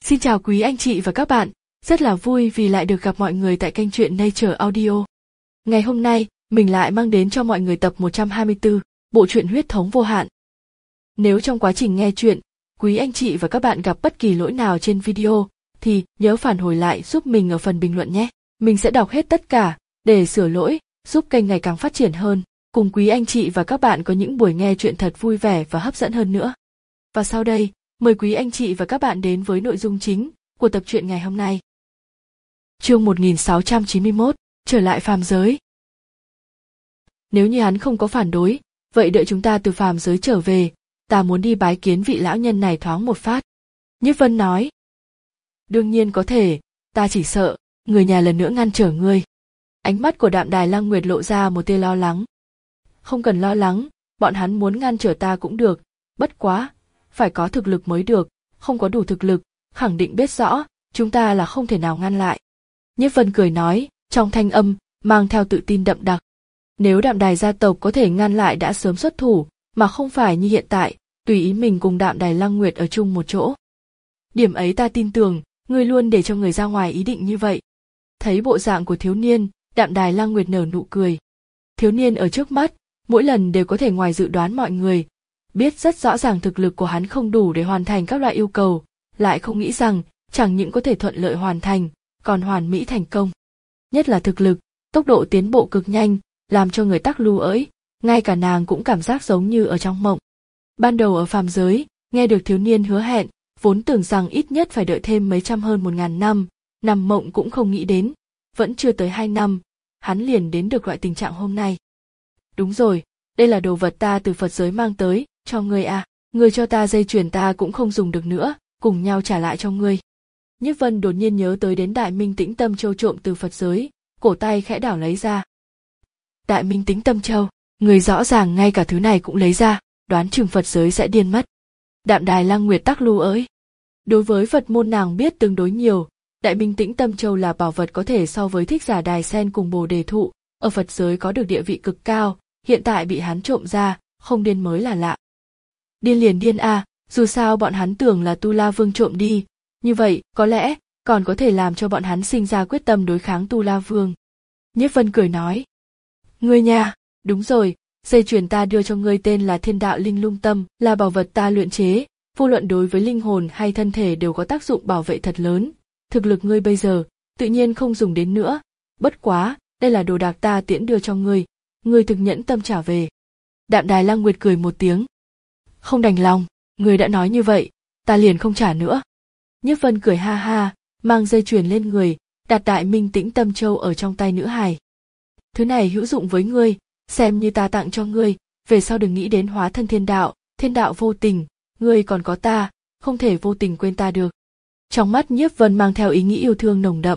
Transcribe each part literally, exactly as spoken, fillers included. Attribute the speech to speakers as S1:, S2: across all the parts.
S1: Xin chào quý anh chị và các bạn, rất là vui vì lại được gặp mọi người tại kênh truyện Nature Audio. Ngày hôm nay, mình lại mang đến cho mọi người tập một trăm hai mươi tư, bộ truyện Huyết thống vô hạn. Nếu trong quá trình nghe truyện, quý anh chị và các bạn gặp bất kỳ lỗi nào trên video, thì nhớ phản hồi lại giúp mình ở phần bình luận nhé. Mình sẽ đọc hết tất cả, để sửa lỗi, giúp kênh ngày càng phát triển hơn, cùng quý anh chị và các bạn có những buổi nghe truyện thật vui vẻ và hấp dẫn hơn nữa. Và sau đây, mời quý anh chị và các bạn đến với nội dung chính của tập truyện ngày hôm nay. Chương một nghìn sáu trăm chín mươi mốt, trở lại phàm giới. Nếu như hắn không có phản đối, vậy đợi chúng ta từ phàm giới trở về, ta muốn đi bái kiến vị lão nhân này thoáng một phát. Nhiếp Vân nói. Đương nhiên có thể, ta chỉ sợ, người nhà lần nữa ngăn trở ngươi. Ánh mắt của Đạm Đài Lăng Nguyệt lộ ra một tia lo lắng. Không cần lo lắng, bọn hắn muốn ngăn trở ta cũng được, bất quá, phải có thực lực mới được, không có đủ thực lực, khẳng định biết rõ, chúng ta là không thể nào ngăn lại. Nhiếp Vân cười nói, trong thanh âm, mang theo tự tin đậm đặc. Nếu Đạm Đài gia tộc có thể ngăn lại đã sớm xuất thủ, mà không phải như hiện tại, tùy ý mình cùng Đạm Đài Lăng Nguyệt ở chung một chỗ. Điểm ấy ta tin tưởng, ngươi luôn để cho người ra ngoài ý định như vậy. Thấy bộ dạng của thiếu niên, Đạm Đài Lăng Nguyệt nở nụ cười. Thiếu niên ở trước mắt, mỗi lần đều có thể ngoài dự đoán mọi người, biết rất rõ ràng thực lực của hắn không đủ để hoàn thành các loại yêu cầu, lại không nghĩ rằng chẳng những có thể thuận lợi hoàn thành, còn hoàn mỹ thành công. Nhất là thực lực, tốc độ tiến bộ cực nhanh, làm cho người tắc lưu ỡi, ngay cả nàng cũng cảm giác giống như ở trong mộng. Ban đầu ở phàm giới, nghe được thiếu niên hứa hẹn, vốn tưởng rằng ít nhất phải đợi thêm mấy trăm hơn một ngàn năm, nằm mộng cũng không nghĩ đến, vẫn chưa tới hai năm, hắn liền đến được loại tình trạng hôm nay. Đúng rồi, đây là đồ vật ta từ Phật giới mang tới, cho ngươi à, ngươi cho ta dây chuyền ta cũng không dùng được nữa, cùng nhau trả lại cho ngươi. Nhiếp Vân đột nhiên nhớ tới đến Đại Minh Tĩnh Tâm Châu trộm từ Phật giới, cổ tay khẽ đảo lấy ra. Đại Minh Tĩnh Tâm Châu, ngươi rõ ràng ngay cả thứ này cũng lấy ra, đoán chừng Phật giới sẽ điên mất. Đạm Đài Lăng Nguyệt tắc lưu ỡi. Đối với Phật môn nàng biết tương đối nhiều, Đại Minh Tĩnh Tâm Châu là bảo vật có thể so với Thích Giả Đài Sen cùng Bồ Đề Thụ, ở Phật giới có được địa vị cực cao, hiện tại bị hắn trộm ra, không điên mới là lạ. Điên liền điên à, dù sao bọn hắn tưởng là Tu La Vương trộm đi, như vậy, có lẽ, còn có thể làm cho bọn hắn sinh ra quyết tâm đối kháng Tu La Vương. Nhiếp Vân cười nói. Ngươi nha, đúng rồi, dây chuyền ta đưa cho ngươi tên là Thiên Đạo Linh Lung Tâm, là bảo vật ta luyện chế, vô luận đối với linh hồn hay thân thể đều có tác dụng bảo vệ thật lớn. Thực lực ngươi bây giờ, tự nhiên không dùng đến nữa, bất quá, đây là đồ đạc ta tiễn đưa cho ngươi, ngươi thực nhẫn tâm trả về. Đạm Đài Lăng Nguyệt cười một tiếng. Không đành lòng, ngươi đã nói như vậy, ta liền không trả nữa. Nhiếp Vân cười ha ha, mang dây chuyền lên người, đặt Đại Minh Tĩnh Tâm Châu ở trong tay nữ hài. Thứ này hữu dụng với ngươi, xem như ta tặng cho ngươi, về sau đừng nghĩ đến hóa thân thiên đạo, thiên đạo vô tình, ngươi còn có ta, không thể vô tình quên ta được. Trong mắt Nhiếp Vân mang theo ý nghĩ yêu thương nồng đậm.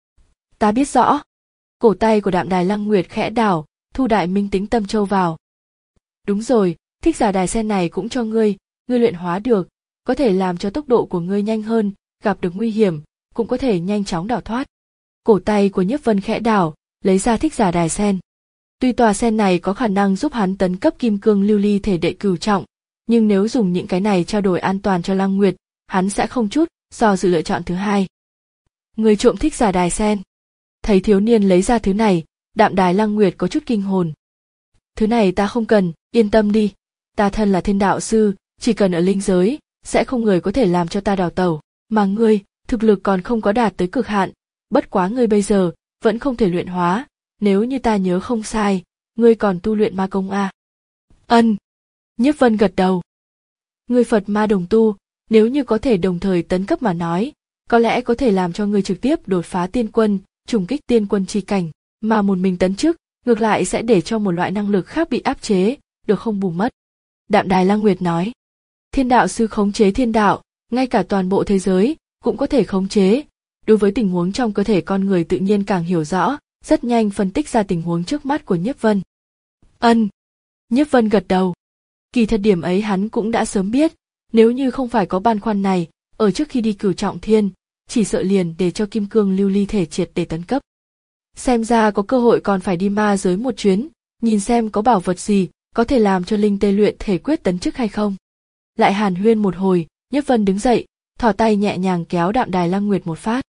S1: Ta biết rõ. Cổ tay của Đạm Đài Lăng Nguyệt khẽ đảo, thu Đại Minh Tĩnh Tâm Châu vào. Đúng rồi, Thích Giả Đài Sen này cũng cho ngươi, ngươi luyện hóa được, có thể làm cho tốc độ của ngươi nhanh hơn, gặp được nguy hiểm, cũng có thể nhanh chóng đào thoát. Cổ tay của Nhiếp Vân khẽ đảo, lấy ra Thích Giả Đài Sen. Tuy tòa sen này có khả năng giúp hắn tấn cấp kim cương lưu ly thể đệ cửu trọng, nhưng nếu dùng những cái này trao đổi an toàn cho Lăng Nguyệt, hắn sẽ không chút do dự lựa chọn thứ hai. Người trộm Thích Giả Đài Sen. Thấy thiếu niên lấy ra thứ này, Đạm Đài Lăng Nguyệt có chút kinh hồn. Thứ này ta không cần, yên tâm đi, ta thân là thiên đạo sư, chỉ cần ở linh giới, sẽ không người có thể làm cho ta đào tẩu, mà ngươi, thực lực còn không có đạt tới cực hạn, bất quá ngươi bây giờ, vẫn không thể luyện hóa, nếu như ta nhớ không sai, ngươi còn tu luyện ma công à? Ân. Nhiếp Vân gật đầu. Ngươi Phật ma đồng tu, nếu như có thể đồng thời tấn cấp mà nói, có lẽ có thể làm cho ngươi trực tiếp đột phá tiên quân, trùng kích tiên quân chi cảnh, mà một mình tấn chức, ngược lại sẽ để cho một loại năng lực khác bị áp chế, được không bù mất. Đạm Đài Lăng Nguyệt nói. Thiên đạo sư khống chế thiên đạo, ngay cả toàn bộ thế giới, cũng có thể khống chế. Đối với tình huống trong cơ thể con người tự nhiên càng hiểu rõ, rất nhanh phân tích ra tình huống trước mắt của Nhiếp Vân. Ân. Nhiếp Vân gật đầu. Kỳ thật điểm ấy hắn cũng đã sớm biết, nếu như không phải có băn khoăn này, ở trước khi đi cửu trọng thiên, chỉ sợ liền để cho kim cương lưu ly thể triệt để tấn cấp. Xem ra có cơ hội còn phải đi ma giới một chuyến, nhìn xem có bảo vật gì, có thể làm cho linh tê luyện thể quyết tấn chức hay không. Lại hàn huyên một hồi, Nhiếp Vân đứng dậy, thò tay nhẹ nhàng kéo Đạm Đài Lăng Nguyệt một phát.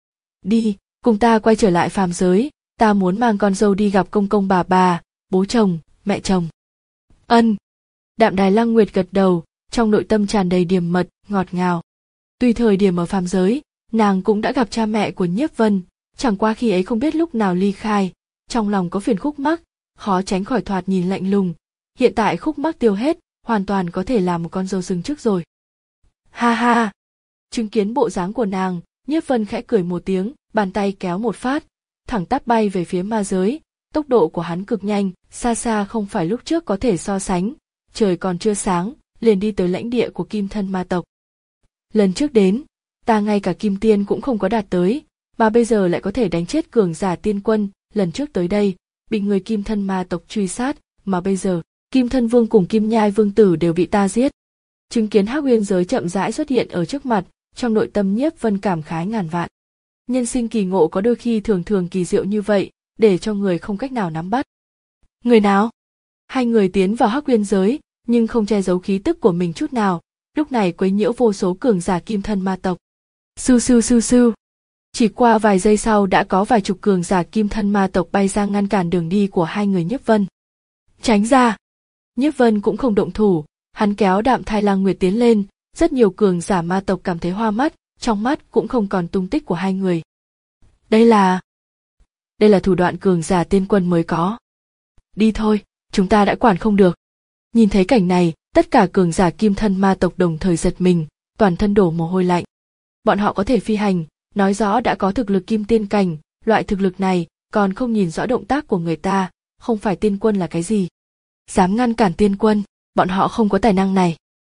S1: Đi, cùng ta quay trở lại phàm giới, ta muốn mang con dâu đi gặp công công bà bà, bố chồng, mẹ chồng. Ân. Đạm Đài Lăng Nguyệt gật đầu, trong nội tâm tràn đầy điềm mật, ngọt ngào. Tuy thời điểm ở phàm giới, nàng cũng đã gặp cha mẹ của Nhiếp Vân, chẳng qua khi ấy không biết lúc nào ly khai, trong lòng có phiền khúc mắc, khó tránh khỏi thoạt nhìn lạnh lùng. Hiện tại khúc mắc tiêu hết, hoàn toàn có thể làm một con dâu xứng trước rồi. Ha ha! Chứng kiến bộ dáng của nàng, Nhiếp Vân khẽ cười một tiếng, bàn tay kéo một phát, thẳng tắp bay về phía ma giới. Tốc độ của hắn cực nhanh, xa xa không phải lúc trước có thể so sánh. Trời còn chưa sáng, liền đi tới lãnh địa của Kim Thân Ma tộc. Lần trước đến, ta ngay cả Kim Tiên cũng không có đạt tới, mà bây giờ lại có thể đánh chết cường giả tiên quân. Lần trước tới đây, bị người Kim Thân Ma tộc truy sát, mà bây giờ Kim Thân Vương cùng Kim Nhai Vương tử đều bị ta giết. Chứng kiến Hắc Uyên giới chậm rãi xuất hiện ở trước mặt, trong nội tâm Nhiếp Vân cảm khái ngàn vạn. Nhân sinh kỳ ngộ có đôi khi thường thường kỳ diệu như vậy, để cho người không cách nào nắm bắt. Người nào? Hai người tiến vào Hắc Uyên giới, nhưng không che giấu khí tức của mình chút nào, lúc này quấy nhiễu vô số cường giả Kim Thân Ma tộc. Sưu sưu sưu sưu. Chỉ qua vài giây sau đã có vài chục cường giả Kim Thân Ma tộc bay ra ngăn cản đường đi của hai người Nhiếp Vân. Tránh ra! Nhiếp Vân cũng không động thủ, hắn kéo Đạm Thai Lang Nguyệt tiến lên, rất nhiều cường giả ma tộc cảm thấy hoa mắt, trong mắt cũng không còn tung tích của hai người. Đây là... Đây là thủ đoạn cường giả tiên quân mới có. Đi thôi, chúng ta đã quản không được. Nhìn thấy cảnh này, tất cả cường giả Kim Thân Ma tộc đồng thời giật mình, toàn thân đổ mồ hôi lạnh. Bọn họ có thể phi hành, nói rõ đã có thực lực kim tiên cảnh, loại thực lực này còn không nhìn rõ động tác của người ta, không phải tiên quân là cái gì. Dám ngăn cản tiên quân, bọn họ không có tài năng này.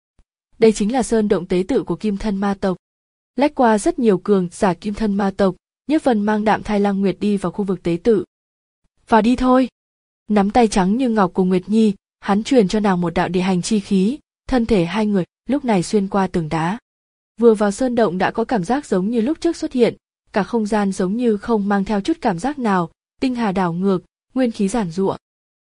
S1: Đây chính là sơn động tế tự của Kim Thân Ma tộc. Lách qua rất nhiều cường giả Kim Thân Ma tộc, Nhiếp Vân mang Đạm Thai Lang Nguyệt đi vào khu vực tế tự. Vào đi thôi. Nắm tay trắng như ngọc của Nguyệt Nhi, hắn truyền cho nàng một đạo địa hành chi khí, thân thể hai người lúc này xuyên qua tường đá. Vừa vào sơn động đã có cảm giác giống như lúc trước xuất hiện, cả không gian giống như không mang theo chút cảm giác nào, tinh hà đảo ngược, nguyên khí giản giụa.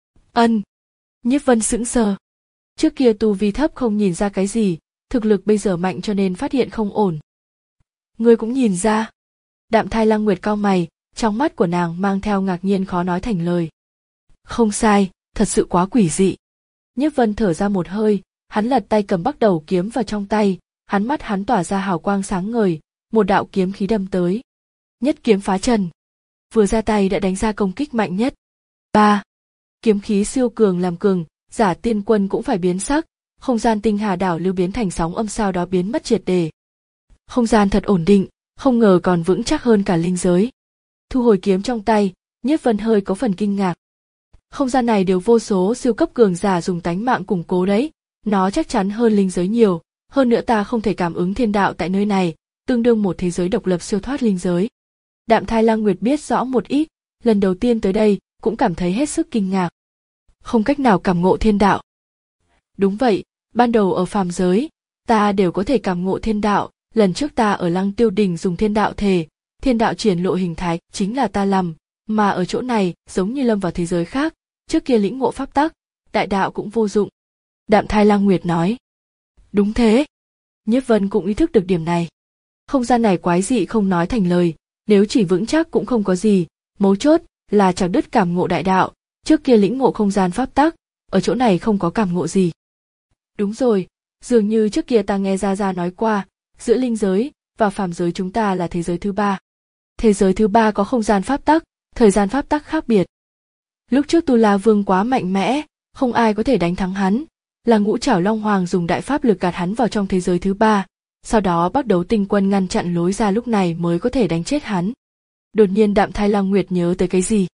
S1: Ân. Nhiếp Vân sững sờ. Trước kia tu vi thấp không nhìn ra cái gì, thực lực bây giờ mạnh cho nên phát hiện không ổn. Ngươi cũng nhìn ra. Đạm Thai Lang Nguyệt cau mày, trong mắt của nàng mang theo ngạc nhiên khó nói thành lời. Không sai, thật sự quá quỷ dị. Nhiếp Vân thở ra một hơi, hắn lật tay cầm Bắc Đầu kiếm vào trong tay, hắn mắt hắn tỏa ra hào quang sáng ngời, một đạo kiếm khí đâm tới. Nhất kiếm phá trần. Vừa ra tay đã đánh ra công kích mạnh nhất. Ba. Kiếm khí siêu cường làm cường, giả tiên quân cũng phải biến sắc, không gian tinh hà đảo lưu biến thành sóng âm sau đó biến mất triệt để. Không gian thật ổn định, không ngờ còn vững chắc hơn cả linh giới. Thu hồi kiếm trong tay, Nhiếp Vân hơi có phần kinh ngạc. Không gian này đều vô số siêu cấp cường giả dùng tánh mạng củng cố đấy, nó chắc chắn hơn linh giới nhiều, hơn nữa ta không thể cảm ứng thiên đạo tại nơi này, tương đương một thế giới độc lập siêu thoát linh giới. Đạm Thai Lang Nguyệt biết rõ một ít, lần đầu tiên tới đây cũng cảm thấy hết sức kinh ngạc. Không cách nào cảm ngộ thiên đạo. Đúng vậy, ban đầu ở phàm giới, ta đều có thể cảm ngộ thiên đạo, lần trước ta ở Lăng Tiêu Đình dùng thiên đạo thể, thiên đạo triển lộ hình thái chính là ta làm, mà ở chỗ này giống như lâm vào thế giới khác, trước kia lĩnh ngộ pháp tắc, đại đạo cũng vô dụng. Đạm Thai Lang Nguyệt nói. Đúng thế. Nhiếp Vân cũng ý thức được điểm này. Không gian này quái dị không nói thành lời, nếu chỉ vững chắc cũng không có gì, mấu chốt là chặt đứt cảm ngộ đại đạo, trước kia lĩnh ngộ không gian pháp tắc, ở chỗ này không có cảm ngộ gì. Đúng rồi, dường như trước kia ta nghe Gia Gia nói qua, giữa linh giới và phàm giới chúng ta là thế giới thứ ba. Thế giới thứ ba có không gian pháp tắc, thời gian pháp tắc khác biệt. Lúc trước Tu La Vương quá mạnh mẽ, không ai có thể đánh thắng hắn, là Ngũ Trảo Long Hoàng dùng đại pháp lực gạt hắn vào trong thế giới thứ ba, sau đó Bắc Đấu Tinh Quân ngăn chặn lối ra lúc này mới có thể đánh chết hắn. Đột nhiên Đạm Thai Lang Nguyệt nhớ tới cái gì?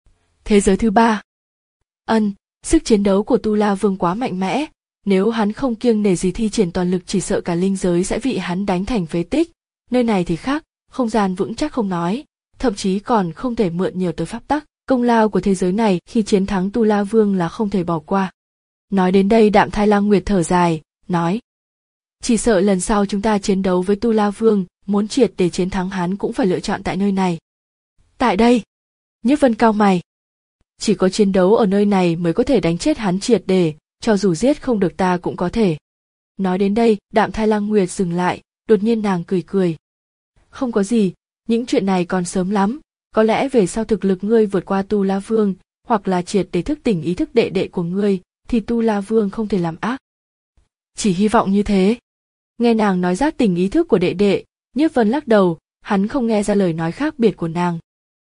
S1: Thế giới thứ ba. Ân, sức chiến đấu của Tu La Vương quá mạnh mẽ, nếu hắn không kiêng nể gì thi triển toàn lực chỉ sợ cả linh giới sẽ bị hắn đánh thành phế tích. Nơi này thì khác, không gian vững chắc không nói, thậm chí còn không thể mượn nhiều tới pháp tắc. Công lao của thế giới này khi chiến thắng Tu La Vương là không thể bỏ qua. Nói đến đây Đạm Thai Lang Nguyệt thở dài, nói. Chỉ sợ lần sau chúng ta chiến đấu với Tu La Vương, muốn triệt để chiến thắng hắn cũng phải lựa chọn tại nơi này. Tại đây. Nhiếp Vân cau mày. Chỉ có chiến đấu ở nơi này mới có thể đánh chết hắn triệt để, cho dù giết không được ta cũng có thể. Nói đến đây, Đạm Thai Lang Nguyệt dừng lại, đột nhiên nàng cười cười. Không có gì, những chuyện này còn sớm lắm, có lẽ về sau thực lực ngươi vượt qua Tu La Vương, hoặc là triệt để thức tỉnh ý thức đệ đệ của ngươi, thì Tu La Vương không thể làm ác. Chỉ hy vọng như thế. Nghe nàng nói giác tỉnh ý thức của đệ đệ, Nhiếp Vân lắc đầu, hắn không nghe ra lời nói khác biệt của nàng.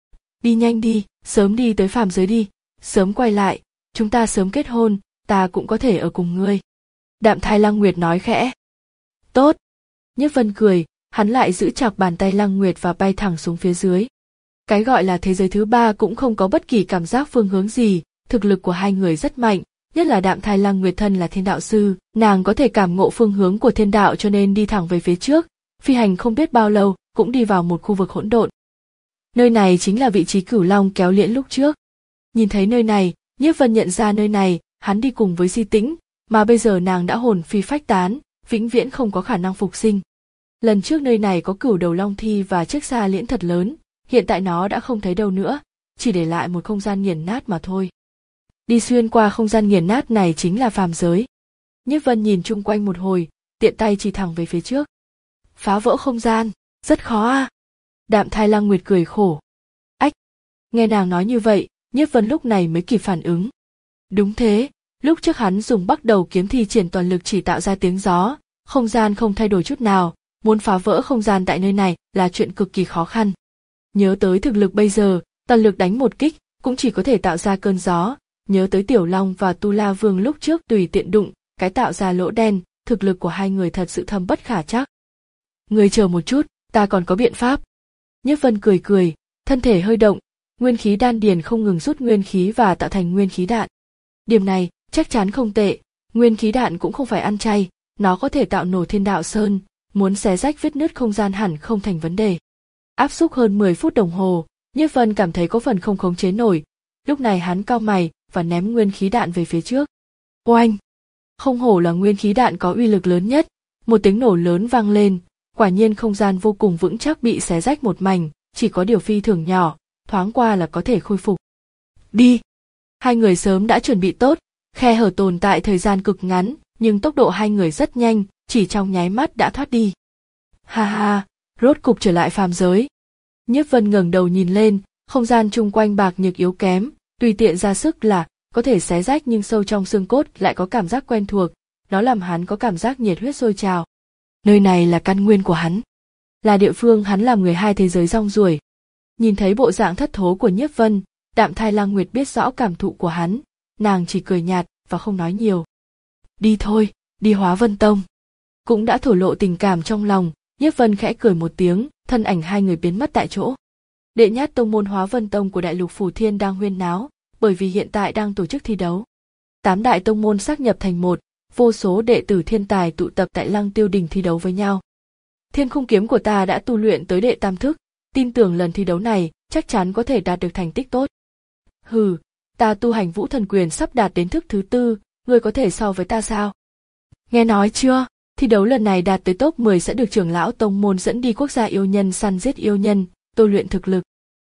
S1: Đi nhanh đi, sớm đi tới phàm giới đi, sớm quay lại, chúng ta sớm kết hôn, ta cũng có thể ở cùng ngươi. Đạm Thai Lăng Nguyệt nói khẽ. Tốt. Nhiếp Vân cười, hắn lại giữ chặt bàn tay Lăng Nguyệt và bay thẳng xuống phía dưới. Cái gọi là thế giới thứ ba cũng không có bất kỳ cảm giác phương hướng gì, thực lực của hai người rất mạnh, nhất là Đạm Thai Lăng Nguyệt thân là thiên đạo sư, nàng có thể cảm ngộ phương hướng của thiên đạo cho nên đi thẳng về phía trước, phi hành không biết bao lâu, cũng đi vào một khu vực hỗn độn. Nơi này chính là vị trí Cửu Long kéo liễn lúc trước. Nhìn thấy nơi này, Nhiếp Vân nhận ra nơi này, hắn đi cùng với Di Tĩnh, mà bây giờ nàng đã hồn phi phách tán, vĩnh viễn không có khả năng phục sinh. Lần trước nơi này có Cửu Đầu Long Thi và chiếc xa liễn thật lớn, hiện tại nó đã không thấy đâu nữa, chỉ để lại một không gian nghiền nát mà thôi. Đi xuyên qua không gian nghiền nát này chính là phàm giới. Nhiếp Vân nhìn chung quanh một hồi, tiện tay chỉ thẳng về phía trước. Phá vỡ không gian, rất khó à? Đạm Thai Lăng Nguyệt cười khổ. Ách! Nghe nàng nói như vậy, Nhiếp Vân lúc này mới kịp phản ứng. Đúng thế, lúc trước hắn dùng Bắc Đầu kiếm thi triển toàn lực chỉ tạo ra tiếng gió, không gian không thay đổi chút nào, muốn phá vỡ không gian tại nơi này là chuyện cực kỳ khó khăn. Nhớ tới thực lực bây giờ, toàn lực đánh một kích, cũng chỉ có thể tạo ra cơn gió, nhớ tới Tiểu Long và Tu La Vương lúc trước tùy tiện đụng, cái tạo ra lỗ đen, thực lực của hai người thật sự thâm bất khả trắc. Người chờ một chút, ta còn có biện pháp. Nhiếp Vân cười cười, thân thể hơi động, nguyên khí đan điền không ngừng rút nguyên khí và tạo thành nguyên khí đạn. Điểm này, chắc chắn không tệ, nguyên khí đạn cũng không phải ăn chay, nó có thể tạo nổ thiên đạo sơn, muốn xé rách vết nứt không gian hẳn không thành vấn đề. Áp xúc hơn mười phút đồng hồ, Nhiếp Vân cảm thấy có phần không khống chế nổi, lúc này hắn cau mày và ném nguyên khí đạn về phía trước. Oanh! Không hổ là nguyên khí đạn có uy lực lớn nhất, một tiếng nổ lớn vang lên, quả nhiên không gian vô cùng vững chắc bị xé rách một mảnh, chỉ có điều phi thường nhỏ, thoáng qua là có thể khôi phục. Đi! Hai người sớm đã chuẩn bị tốt, khe hở tồn tại thời gian cực ngắn, nhưng tốc độ hai người rất nhanh, chỉ trong nháy mắt đã thoát đi. Ha ha, rốt cục trở lại phàm giới. Nhiếp Vân ngẩng đầu nhìn lên, không gian chung quanh bạc nhược yếu kém, tùy tiện ra sức là có thể xé rách nhưng sâu trong xương cốt lại có cảm giác quen thuộc, nó làm hắn có cảm giác nhiệt huyết sôi trào. Nơi này là căn nguyên của hắn, là địa phương hắn làm người hai thế giới rong ruổi. Nhìn thấy bộ dạng thất thố của Nhiếp Vân, Đạm Thai Lăng Nguyệt biết rõ cảm thụ của hắn, nàng chỉ cười nhạt và không nói nhiều. Đi thôi, đi Hóa Vân Tông. Cũng đã thổ lộ tình cảm trong lòng, Nhiếp Vân khẽ cười một tiếng, thân ảnh hai người biến mất tại chỗ. Đệ nhất tông môn Hóa Vân Tông của Đại Lục Phủ Thiên đang huyên náo, bởi vì hiện tại đang tổ chức thi đấu. Tám đại tông môn xác nhập thành một, vô số đệ tử thiên tài tụ tập tại Lăng Tiêu Đình thi đấu với nhau. Thiên khung kiếm của ta đã tu luyện tới đệ tam thức, tin tưởng lần thi đấu này chắc chắn có thể đạt được thành tích tốt. Hừ, ta tu hành Vũ Thần Quyền sắp đạt đến thức thứ tư, ngươi có thể so với ta sao? Nghe nói chưa? Thi đấu lần này đạt tới top mười sẽ được trưởng lão tông môn dẫn đi quốc gia yêu nhân săn giết yêu nhân, tôi luyện thực lực.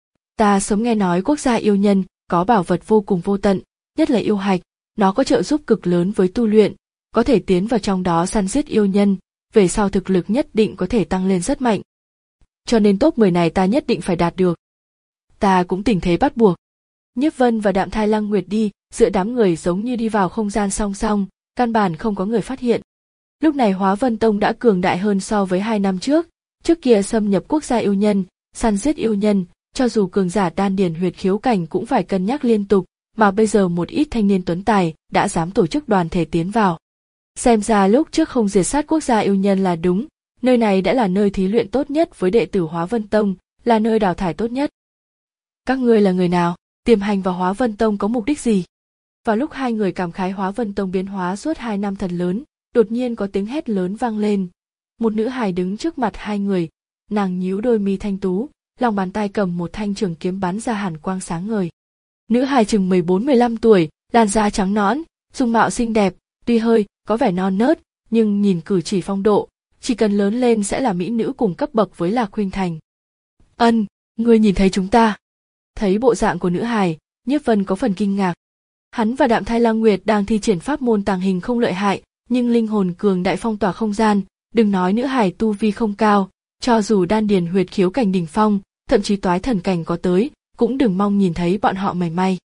S1: Ta sớm nghe nói quốc gia yêu nhân có bảo vật vô cùng vô tận, nhất là yêu hạch, nó có trợ giúp cực lớn với tu luyện, có thể tiến vào trong đó săn giết yêu nhân, về sau thực lực nhất định có thể tăng lên rất mạnh. Cho nên top mười này ta nhất định phải đạt được. Ta cũng tình thế bắt buộc. Nhiếp Vân và Đạm Thai Lăng Nguyệt đi, giữa đám người giống như đi vào không gian song song, căn bản không có người phát hiện. Lúc này Hóa Vân Tông đã cường đại hơn so với hai năm trước, trước kia xâm nhập quốc gia yêu nhân, săn giết yêu nhân, cho dù cường giả đan điền huyệt khiếu cảnh cũng phải cân nhắc liên tục, mà bây giờ một ít thanh niên tuấn tài đã dám tổ chức đoàn thể tiến vào. Xem ra lúc trước không diệt sát quốc gia yêu nhân là đúng, nơi này đã là nơi thí luyện tốt nhất với đệ tử Hóa Vân Tông, là nơi đào thải tốt nhất. Các ngươi là người nào, tiềm hành vào Hóa Vân Tông có mục đích gì? Vào lúc hai người cảm khái Hóa Vân Tông biến hóa suốt hai năm thật lớn, đột nhiên có tiếng hét lớn vang lên. Một nữ hài đứng trước mặt hai người, nàng nhíu đôi mi thanh tú, lòng bàn tay cầm một thanh trường kiếm bắn ra hàn quang sáng ngời. Nữ hài chừng mười bốn mười lăm tuổi, làn da trắng nõn, dung mạo xinh đẹp, tuy hơi có vẻ non nớt, nhưng nhìn cử chỉ phong độ, chỉ cần lớn lên sẽ là mỹ nữ cùng cấp bậc với Lạc Khuynh Thành. Ân, ngươi nhìn thấy chúng ta? Thấy bộ dạng của nữ hài, Nhiếp Vân có phần kinh ngạc. Hắn và Đạm Thai Lăng Nguyệt đang thi triển pháp môn tàng hình không lợi hại, nhưng linh hồn cường đại phong tỏa không gian, Đừng nói nữ hài tu vi không cao, cho dù đan điền huyệt khiếu cảnh đỉnh phong, thậm chí toái thần cảnh có tới, cũng đừng mong nhìn thấy bọn họ mảy may.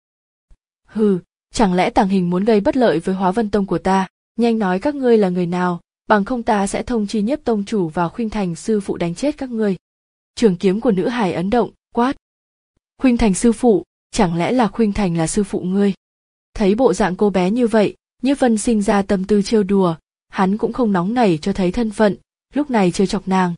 S1: Hừ, chẳng lẽ Tàng Hình muốn gây bất lợi với Hóa Vân Tông của ta? Nhanh nói các ngươi là người nào, bằng không ta sẽ thông chi Nhiếp tông chủ vào Khuynh Thành sư phụ đánh chết các ngươi. Trường kiếm của nữ hài ấn động, quát. Khuynh Thành sư phụ, chẳng lẽ là Khuynh Thành là sư phụ ngươi? Thấy bộ dạng cô bé như vậy, Nhiếp Vân sinh ra tâm tư trêu đùa, hắn cũng không nóng nảy cho thấy thân phận, lúc này trêu chọc nàng.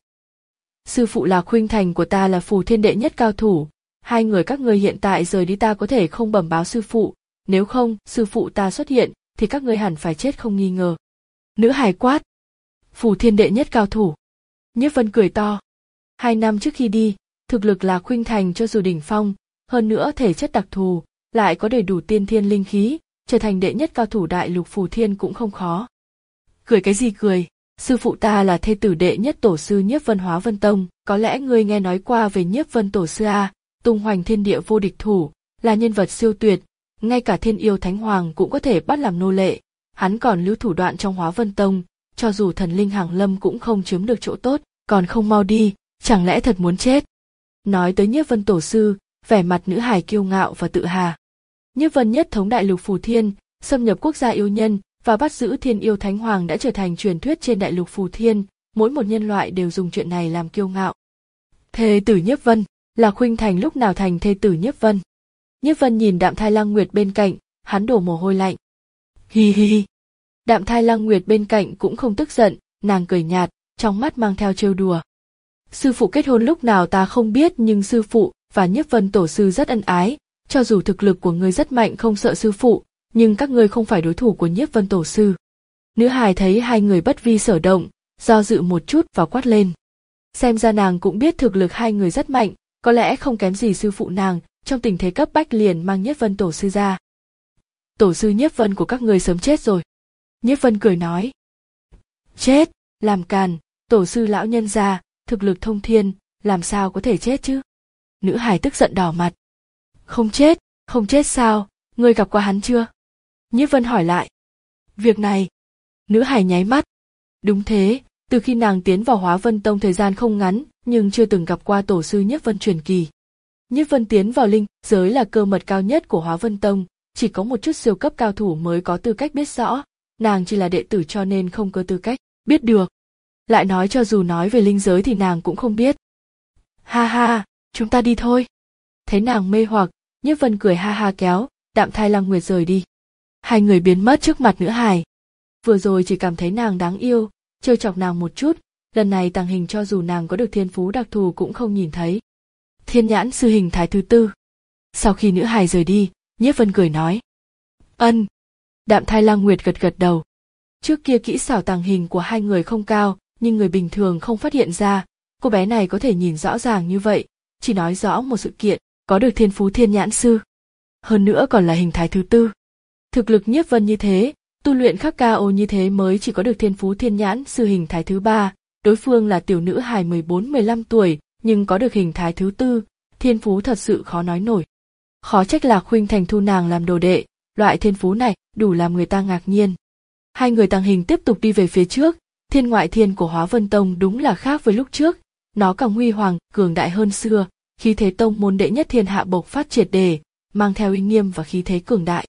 S1: Sư phụ là Khuynh Thành của ta là Phù Thiên đệ nhất cao thủ, hai người các ngươi hiện tại rời đi ta có thể không bẩm báo sư phụ, nếu không, sư phụ ta xuất hiện, thì các ngươi hẳn phải chết không nghi ngờ. Nữ hài quát. Phù Thiên đệ nhất cao thủ. Nhiếp Vân cười to. Hai năm trước khi đi, thực lực là Khuynh Thành cho dù đỉnh phong, hơn nữa thể chất đặc thù, lại có đầy đủ tiên thiên linh khí, trở thành đệ nhất cao thủ đại lục Phù Thiên cũng không khó. Cười cái gì cười, sư phụ ta là thê tử đệ nhất tổ sư Nhiếp Vân Hóa Vân Tông, có lẽ ngươi nghe nói qua về Nhiếp Vân tổ sư a, tung hoành thiên địa vô địch thủ, là nhân vật siêu tuyệt, ngay cả Thiên Yêu Thánh Hoàng cũng có thể bắt làm nô lệ, hắn còn lưu thủ đoạn trong Hóa Vân Tông, cho dù thần linh hàng lâm cũng không chiếm được chỗ tốt, còn không mau đi, chẳng lẽ thật muốn chết. Nói tới Nhiếp Vân tổ sư, vẻ mặt nữ hài kiêu ngạo và tự hà. Nhiếp Vân nhất thống đại lục Phù Thiên, xâm nhập quốc gia yêu nhân và bắt giữ Thiên Yêu Thánh Hoàng đã trở thành truyền thuyết trên đại lục Phù Thiên, mỗi một nhân loại đều dùng chuyện này làm kiêu ngạo. Thê tử Nhiếp Vân, là Khuynh Thành lúc nào thành thê tử Nhiếp Vân? Nhiếp Vân nhìn Đạm Thai Lăng Nguyệt bên cạnh, hắn đổ mồ hôi lạnh. Hi hi hi. Đạm Thai Lăng Nguyệt bên cạnh cũng không tức giận, nàng cười nhạt, trong mắt mang theo trêu đùa. Sư phụ kết hôn lúc nào ta không biết, nhưng sư phụ và Nhiếp Vân tổ sư rất ân ái, cho dù thực lực của ngươi rất mạnh không sợ sư phụ, nhưng các ngươi không phải đối thủ của Nhiếp Vân tổ sư. Nữ hài thấy hai người bất vi sở động, do dự một chút và quát lên. Xem ra nàng cũng biết thực lực hai người rất mạnh, có lẽ không kém gì sư phụ nàng, trong tình thế cấp bách liền mang Nhiếp Vân tổ sư ra. Tổ sư Nhiếp Vân của các ngươi sớm chết rồi. Nhiếp Vân cười nói. Chết, làm càn, tổ sư lão nhân gia, thực lực thông thiên, làm sao có thể chết chứ? Nữ hài tức giận đỏ mặt. Không chết, không chết sao, ngươi gặp qua hắn chưa? Nhiếp Vân hỏi lại. Việc này, nữ hài nháy mắt. Đúng thế, từ khi nàng tiến vào Hóa Vân Tông thời gian không ngắn, nhưng chưa từng gặp qua tổ sư Nhiếp Vân truyền kỳ. Nhiếp Vân tiến vào linh giới là cơ mật cao nhất của Hóa Vân Tông, chỉ có một chút siêu cấp cao thủ mới có tư cách biết rõ, nàng chỉ là đệ tử cho nên không có tư cách biết được. Lại nói cho dù nói về linh giới thì nàng cũng không biết. Ha ha, chúng ta đi thôi. Thấy nàng mê hoặc, Nhiếp Vân cười ha ha kéo Đạm Thai Lăng Nguyệt rời đi. Hai người biến mất trước mặt nữ hài. Vừa rồi chỉ cảm thấy nàng đáng yêu, trêu chọc nàng một chút, lần này Tàng Hình cho dù nàng có được thiên phú đặc thù cũng không nhìn thấy. Thiên nhãn sư hình thái thứ tư. Sau khi nữ hài rời đi, Nhiếp Vân cười nói. Ân. Đạm Thai Lăng Nguyệt gật gật đầu. Trước kia kỹ xảo Tàng Hình của hai người không cao, nhưng người bình thường không phát hiện ra, cô bé này có thể nhìn rõ ràng như vậy, chỉ nói rõ một sự kiện, có được thiên phú thiên nhãn sư. Hơn nữa còn là hình thái thứ tư. Thực lực Nhiếp Vân như thế, tu luyện khắc ca ô như thế mới chỉ có được thiên phú thiên nhãn sư hình thái thứ ba, đối phương là tiểu nữ hài mười bốn mười lăm tuổi, nhưng có được hình thái thứ tư, thiên phú thật sự khó nói nổi. Khó trách là Khuynh Thành thu nàng làm đồ đệ, loại thiên phú này đủ làm người ta ngạc nhiên. Hai người Tàng Hình tiếp tục đi về phía trước, thiên ngoại thiên của Hóa Vân Tông đúng là khác với lúc trước, nó càng huy hoàng, cường đại hơn xưa, khí thế tông môn đệ nhất thiên hạ bộc phát triệt để, mang theo uy nghiêm và khí thế cường đại.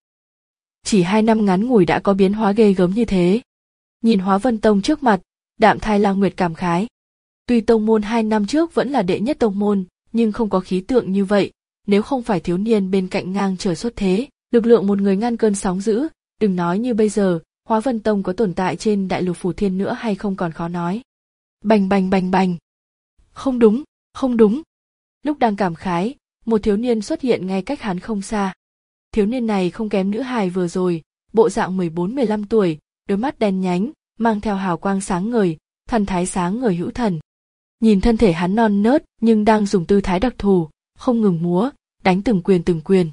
S1: Chỉ hai năm ngắn ngủi đã có biến hóa ghê gớm như thế. Nhìn Hóa Vân Tông trước mặt, Đạm Thai Lăng Nguyệt cảm khái. Tuy tông môn hai năm trước vẫn là đệ nhất tông môn, nhưng không có khí tượng như vậy, nếu không phải thiếu niên bên cạnh ngang trời xuất thế, lực lượng một người ngăn cơn sóng dữ, đừng nói như bây giờ, Hóa Vân Tông có tồn tại trên đại lục Phù Thiên nữa hay không còn khó nói. Bành bành bành bành. Không đúng, không đúng. Lúc đang cảm khái, một thiếu niên xuất hiện ngay cách hắn không xa. Thiếu niên này không kém nữ hài vừa rồi, bộ dạng mười bốn mười lăm tuổi, đôi mắt đen nhánh, mang theo hào quang sáng ngời, thần thái sáng ngời hữu thần. Nhìn thân thể hắn non nớt nhưng đang dùng tư thái đặc thù, không ngừng múa, đánh từng quyền từng quyền.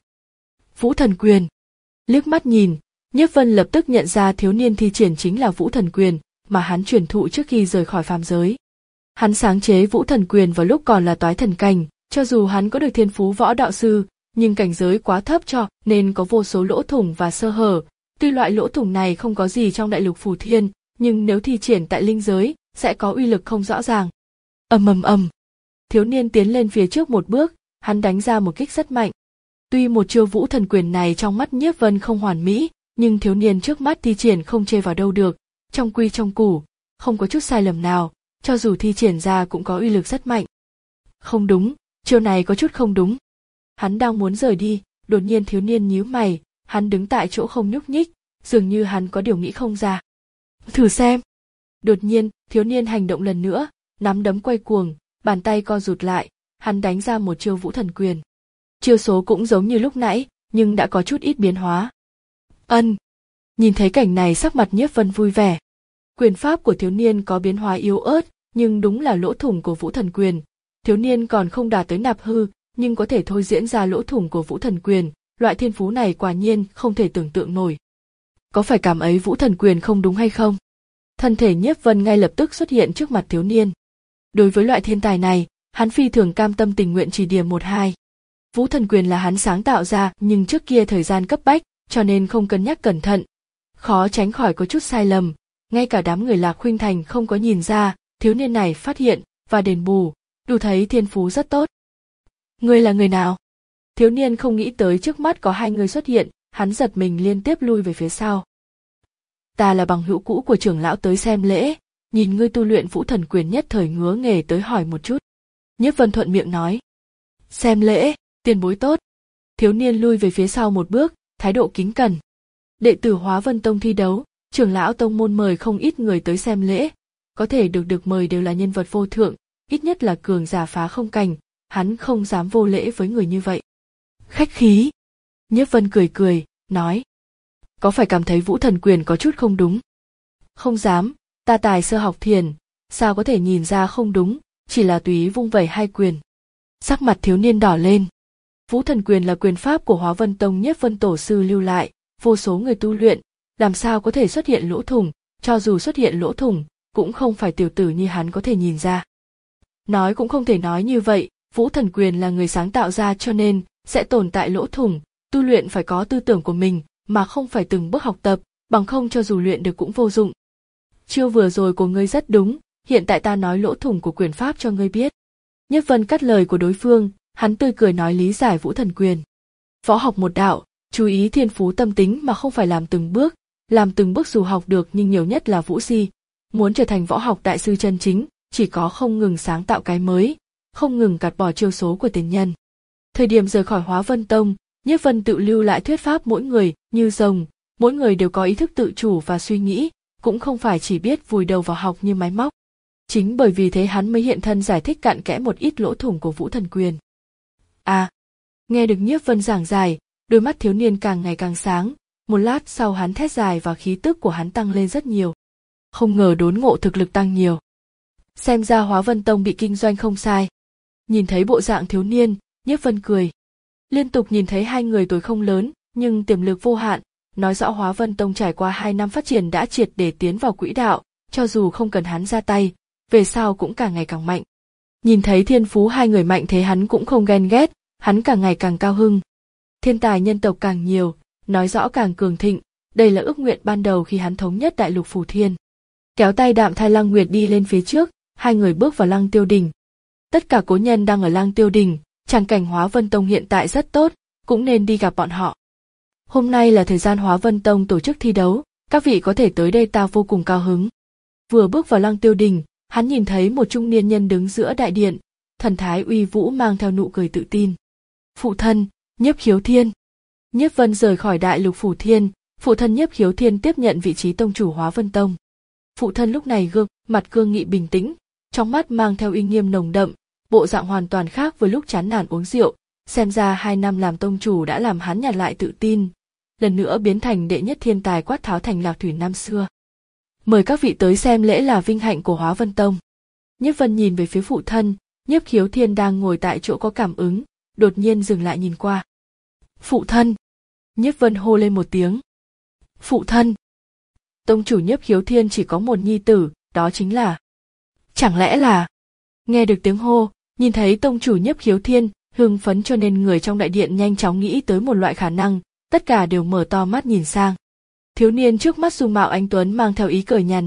S1: Vũ Thần Quyền. Liếc mắt nhìn, Nhiếp Vân lập tức nhận ra thiếu niên thi triển chính là Vũ Thần Quyền mà hắn truyền thụ trước khi rời khỏi phàm giới. Hắn sáng chế Vũ Thần Quyền vào lúc còn là toái thần cảnh, cho dù hắn có được thiên phú võ đạo sư, nhưng cảnh giới quá thấp cho nên có vô số lỗ thủng và sơ hở. Tuy loại lỗ thủng này không có gì trong đại lục Phù Thiên, nhưng nếu thi triển tại linh giới, sẽ có uy lực không rõ ràng. Ầm ầm ầm. Thiếu niên tiến lên phía trước một bước, hắn đánh ra một kích rất mạnh. Tuy một chiêu Vũ Thần Quyền này trong mắt Nhiếp Vân không hoàn mỹ, nhưng thiếu niên trước mắt thi triển không chê vào đâu được, trong quy trong củ, không có chút sai lầm nào, cho dù thi triển ra cũng có uy lực rất mạnh. Không đúng, chiêu này có chút không đúng. Hắn đang muốn rời đi, đột nhiên thiếu niên nhíu mày, hắn đứng tại chỗ không nhúc nhích, dường như hắn có điều nghĩ không ra. Thử xem. Đột nhiên, thiếu niên hành động lần nữa, nắm đấm quay cuồng, bàn tay co rụt lại, hắn đánh ra một chiêu Vũ Thần Quyền. Chiêu số cũng giống như lúc nãy, nhưng đã có chút ít biến hóa. Ân. Nhìn thấy cảnh này sắc mặt Nhiếp Vân vui vẻ. Quyền pháp của thiếu niên có biến hóa yếu ớt, nhưng đúng là lỗ thủng của Vũ Thần Quyền. Thiếu niên còn không đạt tới nạp hư, nhưng có thể thôi diễn ra lỗ thủng của Vũ Thần Quyền, loại thiên phú này quả nhiên không thể tưởng tượng nổi. Có phải cảm ấy Vũ Thần Quyền không đúng hay không? Thân thể Nhiếp Vân ngay lập tức xuất hiện trước mặt thiếu niên. Đối với loại thiên tài này, hắn phi thường cam tâm tình nguyện chỉ điểm một hai. Vũ Thần Quyền là hắn sáng tạo ra, nhưng trước kia thời gian cấp bách, cho nên không cân nhắc cẩn thận. Khó tránh khỏi có chút sai lầm, ngay cả đám người Lạc Khuynh Thành không có nhìn ra, thiếu niên này phát hiện và đền bù, đủ thấy thiên phú rất tốt. Ngươi là người nào? Thiếu niên không nghĩ tới trước mắt có hai người xuất hiện, hắn giật mình liên tiếp lui về phía sau. Ta là bằng hữu cũ của trưởng lão tới xem lễ, nhìn ngươi tu luyện Vũ Thần Quyền nhất thời ngứa nghề tới hỏi một chút. Nhiếp Vân thuận miệng nói. Xem lễ, tiền bối tốt. Thiếu niên lui về phía sau một bước, thái độ kính cẩn. Đệ tử Hóa Vân Tông thi đấu, trưởng lão tông môn mời không ít người tới xem lễ, có thể được được mời đều là nhân vật vô thượng, ít nhất là cường giả phá không cảnh, hắn không dám vô lễ với người như vậy. Khách khí. Nhiếp Vân cười cười, nói. Có phải cảm thấy Vũ Thần Quyền có chút không đúng? Không dám, ta tài sơ học thiền, sao có thể nhìn ra không đúng, chỉ là tùy ý vung vẩy hai quyền. Sắc mặt thiếu niên đỏ lên. Vũ Thần Quyền là quyền pháp của Hóa Vân Tông Nhiếp Vân tổ sư lưu lại, vô số người tu luyện, làm sao có thể xuất hiện lỗ thủng, cho dù xuất hiện lỗ thủng, cũng không phải tiểu tử như hắn có thể nhìn ra. Nói cũng không thể nói như vậy, Vũ Thần Quyền là người sáng tạo ra cho nên sẽ tồn tại lỗ thủng, tu luyện phải có tư tưởng của mình, mà không phải từng bước học tập, bằng không cho dù luyện được cũng vô dụng. Chiêu vừa rồi của ngươi rất đúng, hiện tại ta nói lỗ thủng của quyền pháp cho ngươi biết. Nhiếp Vân cắt lời của đối phương, hắn tươi cười nói lý giải Vũ Thần Quyền. Võ học một đạo, chú ý thiên phú tâm tính mà không phải làm từng bước, làm từng bước dù học được nhưng nhiều nhất là vũ si. Muốn trở thành võ học đại sư chân chính, chỉ có không ngừng sáng tạo cái mới, không ngừng gạt bỏ chiêu số của tiền nhân. Thời điểm rời khỏi Hóa Vân Tông, Nhiếp Vân tự lưu lại thuyết pháp mỗi người như rồng, mỗi người đều có ý thức tự chủ và suy nghĩ, cũng không phải chỉ biết vùi đầu vào học như máy móc. Chính bởi vì thế hắn mới hiện thân giải thích cặn kẽ một ít lỗ thủng của Vũ Thần Quyền. À, nghe được Nhiếp Vân giảng giải, đôi mắt thiếu niên càng ngày càng sáng, một lát sau hắn thét dài và khí tức của hắn tăng lên rất nhiều. Không ngờ đốn ngộ thực lực tăng nhiều. Xem ra Hóa Vân Tông bị kinh doanh không sai. Nhìn thấy bộ dạng thiếu niên, Nhiếp Vân cười. Liên tục nhìn thấy hai người tuổi không lớn, nhưng tiềm lực vô hạn, nói rõ Hóa Vân Tông trải qua hai năm phát triển đã triệt để tiến vào quỹ đạo, cho dù không cần hắn ra tay, về sau cũng càng ngày càng mạnh. Nhìn thấy thiên phú hai người mạnh thế hắn cũng không ghen ghét, hắn càng ngày càng cao hưng. Thiên tài nhân tộc càng nhiều, nói rõ càng cường thịnh, đây là ước nguyện ban đầu khi hắn thống nhất đại lục Phù Thiên. Kéo tay Đạm Thai Lăng Nguyệt đi lên phía trước, hai người bước vào Lăng Tiêu Đình. Tất cả cố nhân đang ở Lăng Tiêu Đình, tràng cảnh Hóa Vân Tông hiện tại rất tốt, cũng nên đi gặp bọn họ. Hôm nay là thời gian Hóa Vân Tông tổ chức thi đấu, các vị có thể tới đây ta vô cùng cao hứng. Vừa bước vào Lăng Tiêu Đình, hắn nhìn thấy một trung niên nhân đứng giữa đại điện, thần thái uy vũ mang theo nụ cười tự tin. Phụ thân, Nhiếp Khiếu Thiên. Nhiếp Vân rời khỏi đại lục Phù Thiên, phụ thân Nhiếp Khiếu Thiên tiếp nhận vị trí tông chủ Hóa Vân Tông. Phụ thân lúc này gương mặt cương nghị bình tĩnh, trong mắt mang theo uy nghiêm nồng đậm, bộ dạng hoàn toàn khác với lúc chán nản uống rượu, xem ra hai năm làm tông chủ đã làm hắn nhặt lại tự tin, lần nữa biến thành đệ nhất thiên tài quát tháo thành Lạc Thủy năm xưa. Mời các vị tới xem lễ là vinh hạnh của Hóa Vân Tông. Nhiếp Vân nhìn về phía phụ thân, Nhiếp Khiếu Thiên đang ngồi tại chỗ có cảm ứng, đột nhiên dừng lại nhìn qua. Phụ thân! Nhiếp Vân hô lên một tiếng. Phụ thân! Tông chủ Nhiếp Khiếu Thiên chỉ có một nhi tử, đó chính là... Chẳng lẽ là... Nghe được tiếng hô, nhìn thấy tông chủ Nhiếp Khiếu Thiên, hưng phấn cho nên người trong đại điện nhanh chóng nghĩ tới một loại khả năng, tất cả đều mở to mắt nhìn sang. Thiếu niên trước mắt dung mạo anh tuấn mang theo ý cười nhàn nhạt,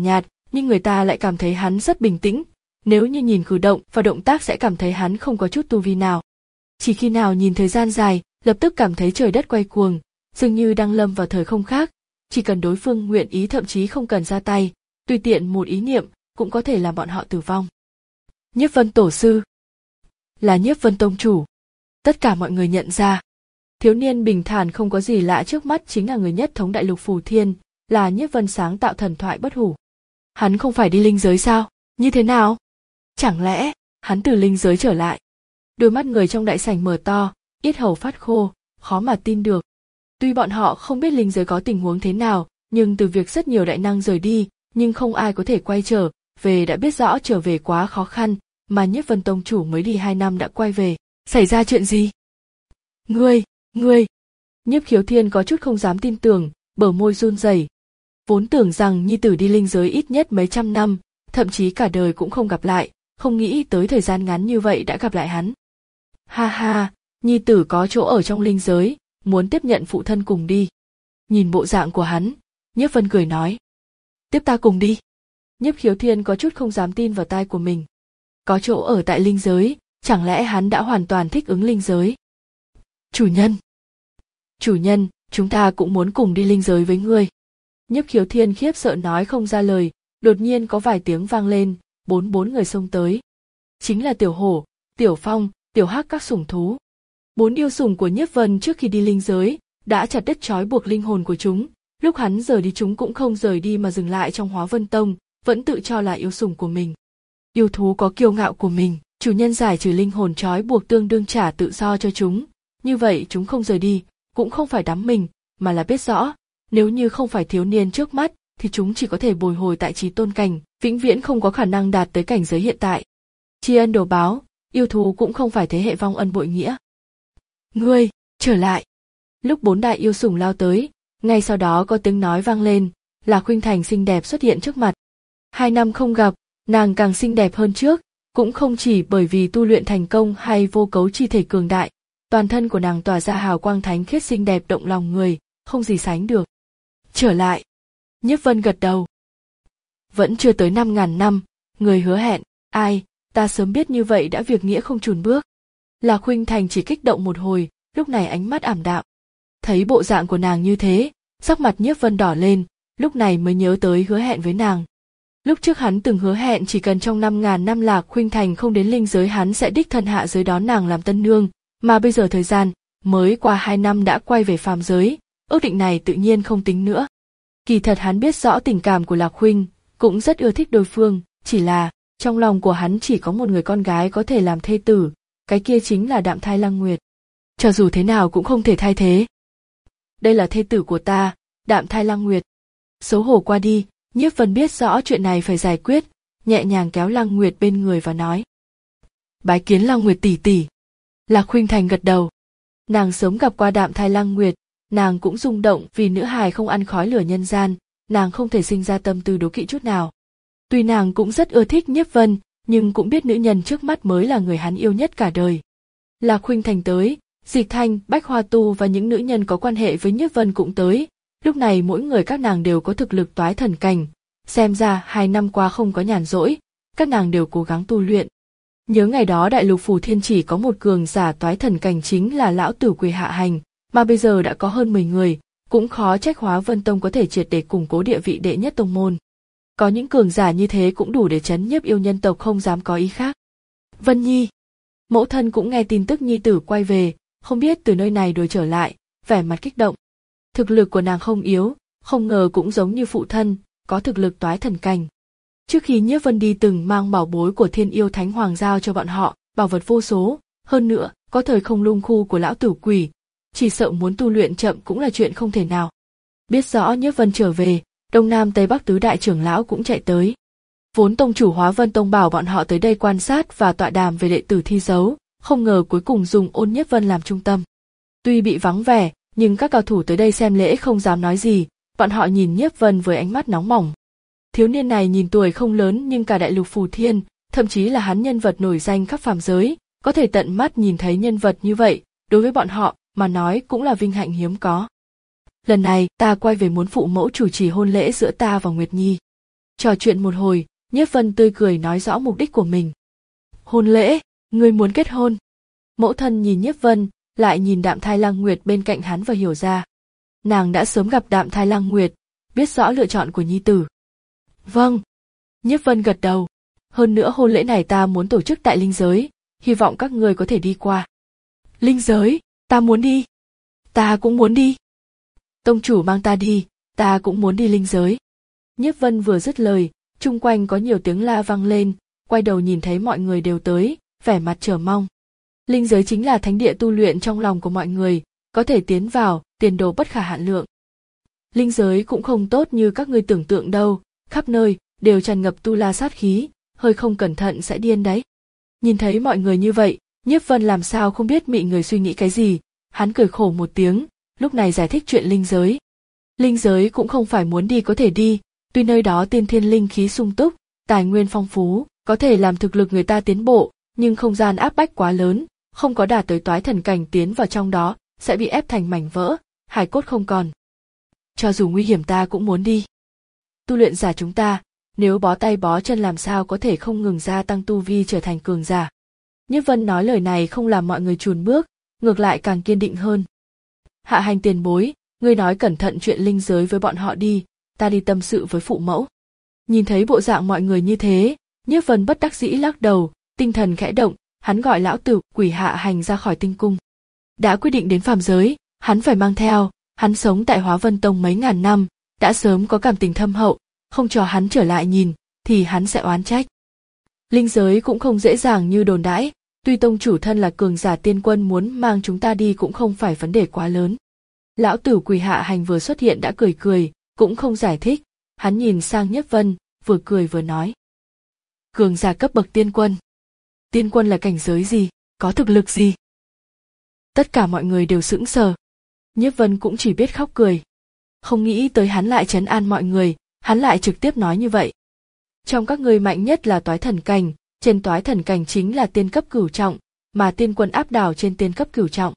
S1: nhưng người ta lại cảm thấy hắn rất bình tĩnh, nếu như nhìn cử động và động tác sẽ cảm thấy hắn không có chút tu vi nào. Chỉ khi nào nhìn thời gian dài, lập tức cảm thấy trời đất quay cuồng, dường như đang lâm vào thời không khác, chỉ cần đối phương nguyện ý thậm chí không cần ra tay, tùy tiện một ý niệm cũng có thể làm bọn họ tử vong. Nhiếp Vân tổ sư là Nhiếp Vân tông chủ. Tất cả mọi người nhận ra, thiếu niên bình thản không có gì lạ trước mắt chính là người nhất thống đại lục Phù Thiên, là Nhiếp Vân sáng tạo thần thoại bất hủ. Hắn không phải đi linh giới sao? Như thế nào? Chẳng lẽ hắn từ linh giới trở lại? Đôi mắt người trong đại sảnh mở to, yết hầu phát khô, khó mà tin được. Tuy bọn họ không biết linh giới có tình huống thế nào, nhưng từ việc rất nhiều đại năng rời đi, nhưng không ai có thể quay trở về đã biết rõ trở về quá khó khăn, mà Nhiếp Vân tông chủ mới đi hai năm đã quay về. Xảy ra chuyện gì? Ngươi, ngươi! Nhiếp Khiếu Thiên có chút không dám tin tưởng, bờ môi run rẩy. Vốn tưởng rằng nhi tử đi linh giới ít nhất mấy trăm năm, thậm chí cả đời cũng không gặp lại, không nghĩ tới thời gian ngắn như vậy đã gặp lại hắn. Ha ha, nhi tử có chỗ ở trong linh giới, muốn tiếp nhận phụ thân cùng đi. Nhìn bộ dạng của hắn, Nhiếp Vân cười nói. Tiếp ta cùng đi. Nhiếp Khiếu Thiên có chút không dám tin vào tai của mình. Có chỗ ở tại linh giới, chẳng lẽ hắn đã hoàn toàn thích ứng linh giới? Chủ nhân! Chủ nhân, chúng ta cũng muốn cùng đi linh giới với ngươi. Nhiếp Khiếu Thiên khiếp sợ nói không ra lời, đột nhiên có vài tiếng vang lên, bốn bốn người xông tới. Chính là Tiểu Hổ, Tiểu Phong, Tiểu Hắc các sủng thú. Bốn yêu sủng của Nhiếp Vân trước khi đi linh giới, đã chặt đứt trói buộc linh hồn của chúng, lúc hắn rời đi chúng cũng không rời đi mà dừng lại trong Hóa Vân Tông, vẫn tự cho là yêu sủng của mình. Yêu thú có kiêu ngạo của mình, chủ nhân giải trừ linh hồn trói buộc tương đương trả tự do cho chúng, như vậy chúng không rời đi, cũng không phải đắm mình, mà là biết rõ, nếu như không phải thiếu niên trước mắt, thì chúng chỉ có thể bồi hồi tại trí tôn cảnh, vĩnh viễn không có khả năng đạt tới cảnh giới hiện tại. Tri ân đồ báo, yêu thú cũng không phải thế hệ vong ân bội nghĩa. Ngươi, trở lại. Lúc bốn đại yêu sủng lao tới, ngay sau đó có tiếng nói vang lên, là Khuynh Thành xinh đẹp xuất hiện trước mặt. Hai năm không gặp, nàng càng xinh đẹp hơn trước, cũng không chỉ bởi vì tu luyện thành công hay vô cấu chi thể cường đại, toàn thân của nàng tỏa ra hào quang thánh khiết xinh đẹp động lòng người, không gì sánh được. Trở lại. Nhiếp Vân gật đầu. Vẫn chưa tới năm ngàn năm, người hứa hẹn, ai, ta sớm biết như vậy đã việc nghĩa không chùn bước. Là Khuynh Thành chỉ kích động một hồi, lúc này ánh mắt ảm đạm. Thấy bộ dạng của nàng như thế, sắc mặt Nhiếp Vân đỏ lên, lúc này mới nhớ tới hứa hẹn với nàng. Lúc trước hắn từng hứa hẹn chỉ cần trong năm ngàn năm Lạc Khuynh Thành không đến linh giới hắn sẽ đích thân hạ giới đón nàng làm tân nương, mà bây giờ thời gian, mới qua hai năm đã quay về phàm giới, ước định này tự nhiên không tính nữa. Kỳ thật hắn biết rõ tình cảm của Lạc Khuynh, cũng rất ưa thích đối phương, chỉ là, trong lòng của hắn chỉ có một người con gái có thể làm thê tử, cái kia chính là Đạm Thai Lăng Nguyệt. Cho dù thế nào cũng không thể thay thế. Đây là thê tử của ta, Đạm Thai Lăng Nguyệt. Xấu hổ qua đi, Nhiếp Vân biết rõ chuyện này phải giải quyết, nhẹ nhàng kéo Lăng Nguyệt bên người và nói. Bái kiến Lăng Nguyệt tỷ tỷ. Lạc Khuynh Thành gật đầu. Nàng sớm gặp qua Đạm Thai Lăng Nguyệt, nàng cũng rung động vì nữ hài không ăn khói lửa nhân gian, nàng không thể sinh ra tâm tư đố kỵ chút nào. Tuy nàng cũng rất ưa thích Nhiếp Vân, nhưng cũng biết nữ nhân trước mắt mới là người hắn yêu nhất cả đời. Lạc Khuynh Thành tới, Dịch Thanh, Bách Hoa Tu và những nữ nhân có quan hệ với Nhiếp Vân cũng tới, lúc này mỗi người các nàng đều có thực lực toái thần cảnh, xem ra hai năm qua không có nhàn rỗi, các nàng đều cố gắng tu luyện. Nhớ ngày đó đại lục Phù Thiên chỉ có một cường giả toái thần cảnh chính là lão tử Quỳ Hạ Hành, mà bây giờ đã có hơn mười người, cũng khó trách Hóa Vân Tông có thể triệt để củng cố địa vị đệ nhất tông môn. Có những cường giả như thế cũng đủ để chấn nhiếp yêu nhân tộc không dám có ý khác. Vân Nhi, mẫu thân cũng nghe tin tức nhi tử quay về, không biết từ nơi này đuổi trở lại, vẻ mặt kích động. Thực lực của nàng không yếu, không ngờ cũng giống như phụ thân, có thực lực toái thần cảnh. Trước khi Nhiếp Vân đi từng mang bảo bối của Thiên Yêu Thánh Hoàng giao cho bọn họ, bảo vật vô số, hơn nữa, có thời không lung khu của lão tử Quỷ, chỉ sợ muốn tu luyện chậm cũng là chuyện không thể nào. Biết rõ Nhiếp Vân trở về, Đông Nam Tây Bắc tứ đại trưởng lão cũng chạy tới. Vốn tông chủ Hóa Vân Tông bảo bọn họ tới đây quan sát và tọa đàm về đệ tử thi dấu, không ngờ cuối cùng dùng Ôn Nhiếp Vân làm trung tâm. Tuy bị vắng vẻ, nhưng các cao thủ tới đây xem lễ không dám nói gì, bọn họ nhìn Nhiếp Vân với ánh mắt nóng bỏng. Thiếu niên này nhìn tuổi không lớn nhưng cả đại lục Phù Thiên, thậm chí là hắn nhân vật nổi danh khắp phàm giới, có thể tận mắt nhìn thấy nhân vật như vậy, đối với bọn họ mà nói cũng là vinh hạnh hiếm có. Lần này ta quay về muốn phụ mẫu chủ trì hôn lễ giữa ta và Nguyệt Nhi. Trò chuyện một hồi, Nhiếp Vân tươi cười nói rõ mục đích của mình. Hôn lễ, ngươi muốn kết hôn. Mẫu thân nhìn Nhiếp Vân, lại nhìn Đạm Thai Lăng Nguyệt bên cạnh hắn và hiểu ra. Nàng đã sớm gặp Đạm Thai Lăng Nguyệt, biết rõ lựa chọn của nhi tử. Vâng. Nhiếp Vân gật đầu. Hơn nữa hôn lễ này ta muốn tổ chức tại linh giới, hy vọng các ngươi có thể đi qua. Linh giới, ta muốn đi. Ta cũng muốn đi. Tông chủ mang ta đi, ta cũng muốn đi linh giới. Nhiếp Vân vừa dứt lời, chung quanh có nhiều tiếng la vang lên, quay đầu nhìn thấy mọi người đều tới, vẻ mặt chờ mong. Linh giới chính là thánh địa tu luyện trong lòng của mọi người, có thể tiến vào, tiền đồ bất khả hạn lượng. Linh giới cũng không tốt như các ngươi tưởng tượng đâu, khắp nơi đều tràn ngập tu la sát khí, hơi không cẩn thận sẽ điên đấy. Nhìn thấy mọi người như vậy, Nhiếp Vân làm sao không biết mị người suy nghĩ cái gì, hắn cười khổ một tiếng, lúc này giải thích chuyện linh giới. Linh giới cũng không phải muốn đi có thể đi, tuy nơi đó tiên thiên linh khí sung túc, tài nguyên phong phú, có thể làm thực lực người ta tiến bộ, nhưng không gian áp bách quá lớn, không có đạt tới toái thần cảnh tiến vào trong đó, sẽ bị ép thành mảnh vỡ, hài cốt không còn. Cho dù nguy hiểm ta cũng muốn đi. Tu luyện giả chúng ta, nếu bó tay bó chân làm sao có thể không ngừng gia tăng tu vi trở thành cường giả. Nhiếp Vân nói lời này không làm mọi người chùn bước, ngược lại càng kiên định hơn. Hạ Hành tiền bối, ngươi nói cẩn thận chuyện linh giới với bọn họ đi, ta đi tâm sự với phụ mẫu. Nhìn thấy bộ dạng mọi người như thế, Nhiếp Vân bất đắc dĩ lắc đầu, tinh thần khẽ động, hắn gọi lão tử Quỷ Hạ Hành ra khỏi tinh cung. Đã quyết định đến phàm giới, hắn phải mang theo, hắn sống tại Hóa Vân Tông mấy ngàn năm, đã sớm có cảm tình thâm hậu, không cho hắn trở lại nhìn, thì hắn sẽ oán trách. Linh giới cũng không dễ dàng như đồn đãi, tuy tông chủ thân là cường giả tiên quân muốn mang chúng ta đi cũng không phải vấn đề quá lớn. Lão tử Quỷ Hạ Hành vừa xuất hiện đã cười cười, cũng không giải thích, hắn nhìn sang Nhiếp Vân, vừa cười vừa nói. Cường giả cấp bậc tiên quân. Tiên quân là cảnh giới gì, có thực lực gì? Tất cả mọi người đều sững sờ. Nhiếp Vân cũng chỉ biết khóc cười. Không nghĩ tới hắn lại trấn an mọi người, hắn lại trực tiếp nói như vậy. Trong các ngươi mạnh nhất là toái thần cảnh, trên toái thần cảnh chính là tiên cấp cửu trọng, mà tiên quân áp đảo trên tiên cấp cửu trọng.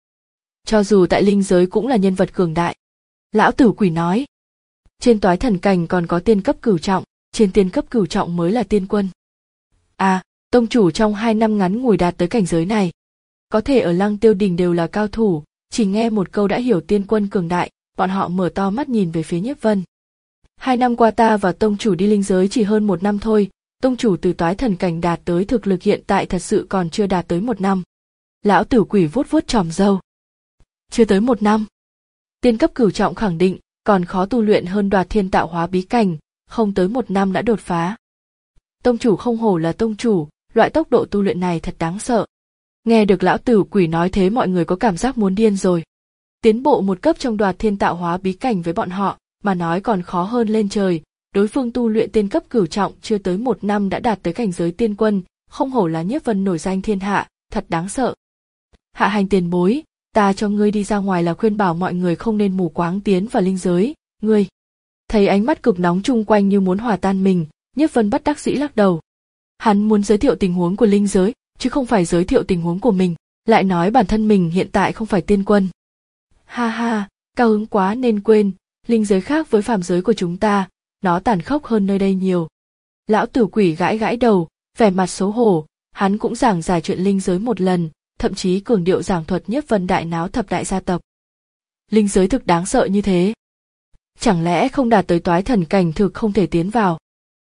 S1: Cho dù tại linh giới cũng là nhân vật cường đại. Lão tử Quỷ nói. Trên toái thần cảnh còn có tiên cấp cửu trọng, trên tiên cấp cửu trọng mới là tiên quân. À, tông chủ trong hai năm ngắn ngủi đạt tới cảnh giới này. Có thể ở Lăng Tiêu Đình đều là cao thủ, chỉ nghe một câu đã hiểu tiên quân cường đại, bọn họ mở to mắt nhìn về phía Nhiếp Vân. Hai năm qua ta và tông chủ đi linh giới chỉ hơn một năm thôi, tông chủ từ toái thần cảnh đạt tới thực lực hiện tại thật sự còn chưa đạt tới một năm. Lão tử Quỷ vuốt vuốt tròm râu. Chưa tới một năm. Tiên cấp cửu trọng khẳng định, còn khó tu luyện hơn Đoạt Thiên Tạo Hóa bí cảnh, không tới một năm đã đột phá. Tông chủ không hổ là tông chủ, loại tốc độ tu luyện này thật đáng sợ. Nghe được lão tử Quỷ nói thế mọi người có cảm giác muốn điên rồi. Tiến bộ một cấp trong Đoạt Thiên Tạo Hóa bí cảnh với bọn họ, mà nói còn khó hơn lên trời, đối phương tu luyện tiên cấp cửu trọng chưa tới một năm đã đạt tới cảnh giới tiên quân, không hổ là Nhiếp Vân nổi danh thiên hạ, thật đáng sợ. Hạ Hành tiền bối, ta cho ngươi đi ra ngoài là khuyên bảo mọi người không nên mù quáng tiến vào linh giới, ngươi. Thấy ánh mắt cực nóng chung quanh như muốn hòa tan mình, Nhiếp Vân bất đắc dĩ lắc đầu. Hắn muốn giới thiệu tình huống của linh giới, chứ không phải giới thiệu tình huống của mình, lại nói bản thân mình hiện tại không phải tiên quân. Ha ha, cao hứng quá nên quên, linh giới khác với phàm giới của chúng ta, nó tàn khốc hơn nơi đây nhiều. Lão tử Quỷ gãi gãi đầu, vẻ mặt xấu hổ, hắn cũng giảng giải chuyện linh giới một lần, thậm chí cường điệu giảng thuật Nhiếp Vân đại náo thập đại gia tộc. Linh giới thực đáng sợ như thế. Chẳng lẽ không đạt tới toái thần cảnh thực không thể tiến vào?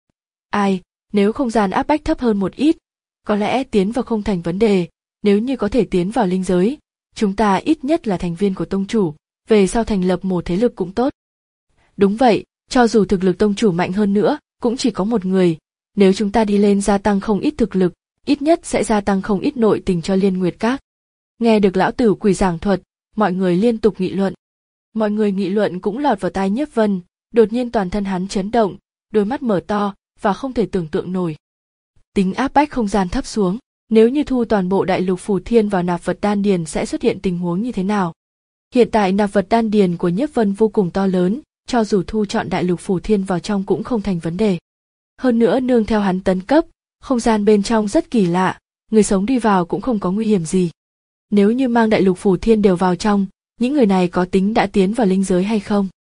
S1: Ai, nếu không gian áp bách thấp hơn một ít, có lẽ tiến vào không thành vấn đề, nếu như có thể tiến vào linh giới, chúng ta ít nhất là thành viên của tông chủ, về sau thành lập một thế lực cũng tốt. Đúng vậy, cho dù thực lực tông chủ mạnh hơn nữa, cũng chỉ có một người, nếu chúng ta đi lên gia tăng không ít thực lực, ít nhất sẽ gia tăng không ít nội tình cho Liên Nguyệt Các. Nghe được lão tử Quỷ giảng thuật, mọi người liên tục nghị luận. Mọi người nghị luận cũng lọt vào tai Nhiếp Vân, đột nhiên toàn thân hắn chấn động, đôi mắt mở to và không thể tưởng tượng nổi. Tính áp bách không gian thấp xuống, nếu như thu toàn bộ đại lục Phù Thiên vào nạp vật đan điền sẽ xuất hiện tình huống như thế nào? Hiện tại nạp vật đan điền của Nhiếp Vân vô cùng to lớn, cho dù thu trọn đại lục Phù Thiên vào trong cũng không thành vấn đề. Hơn nữa nương theo hắn tấn cấp, không gian bên trong rất kỳ lạ, người sống đi vào cũng không có nguy hiểm gì. Nếu như mang đại lục Phù Thiên đều vào trong, những người này có tính đã tiến vào linh giới hay không?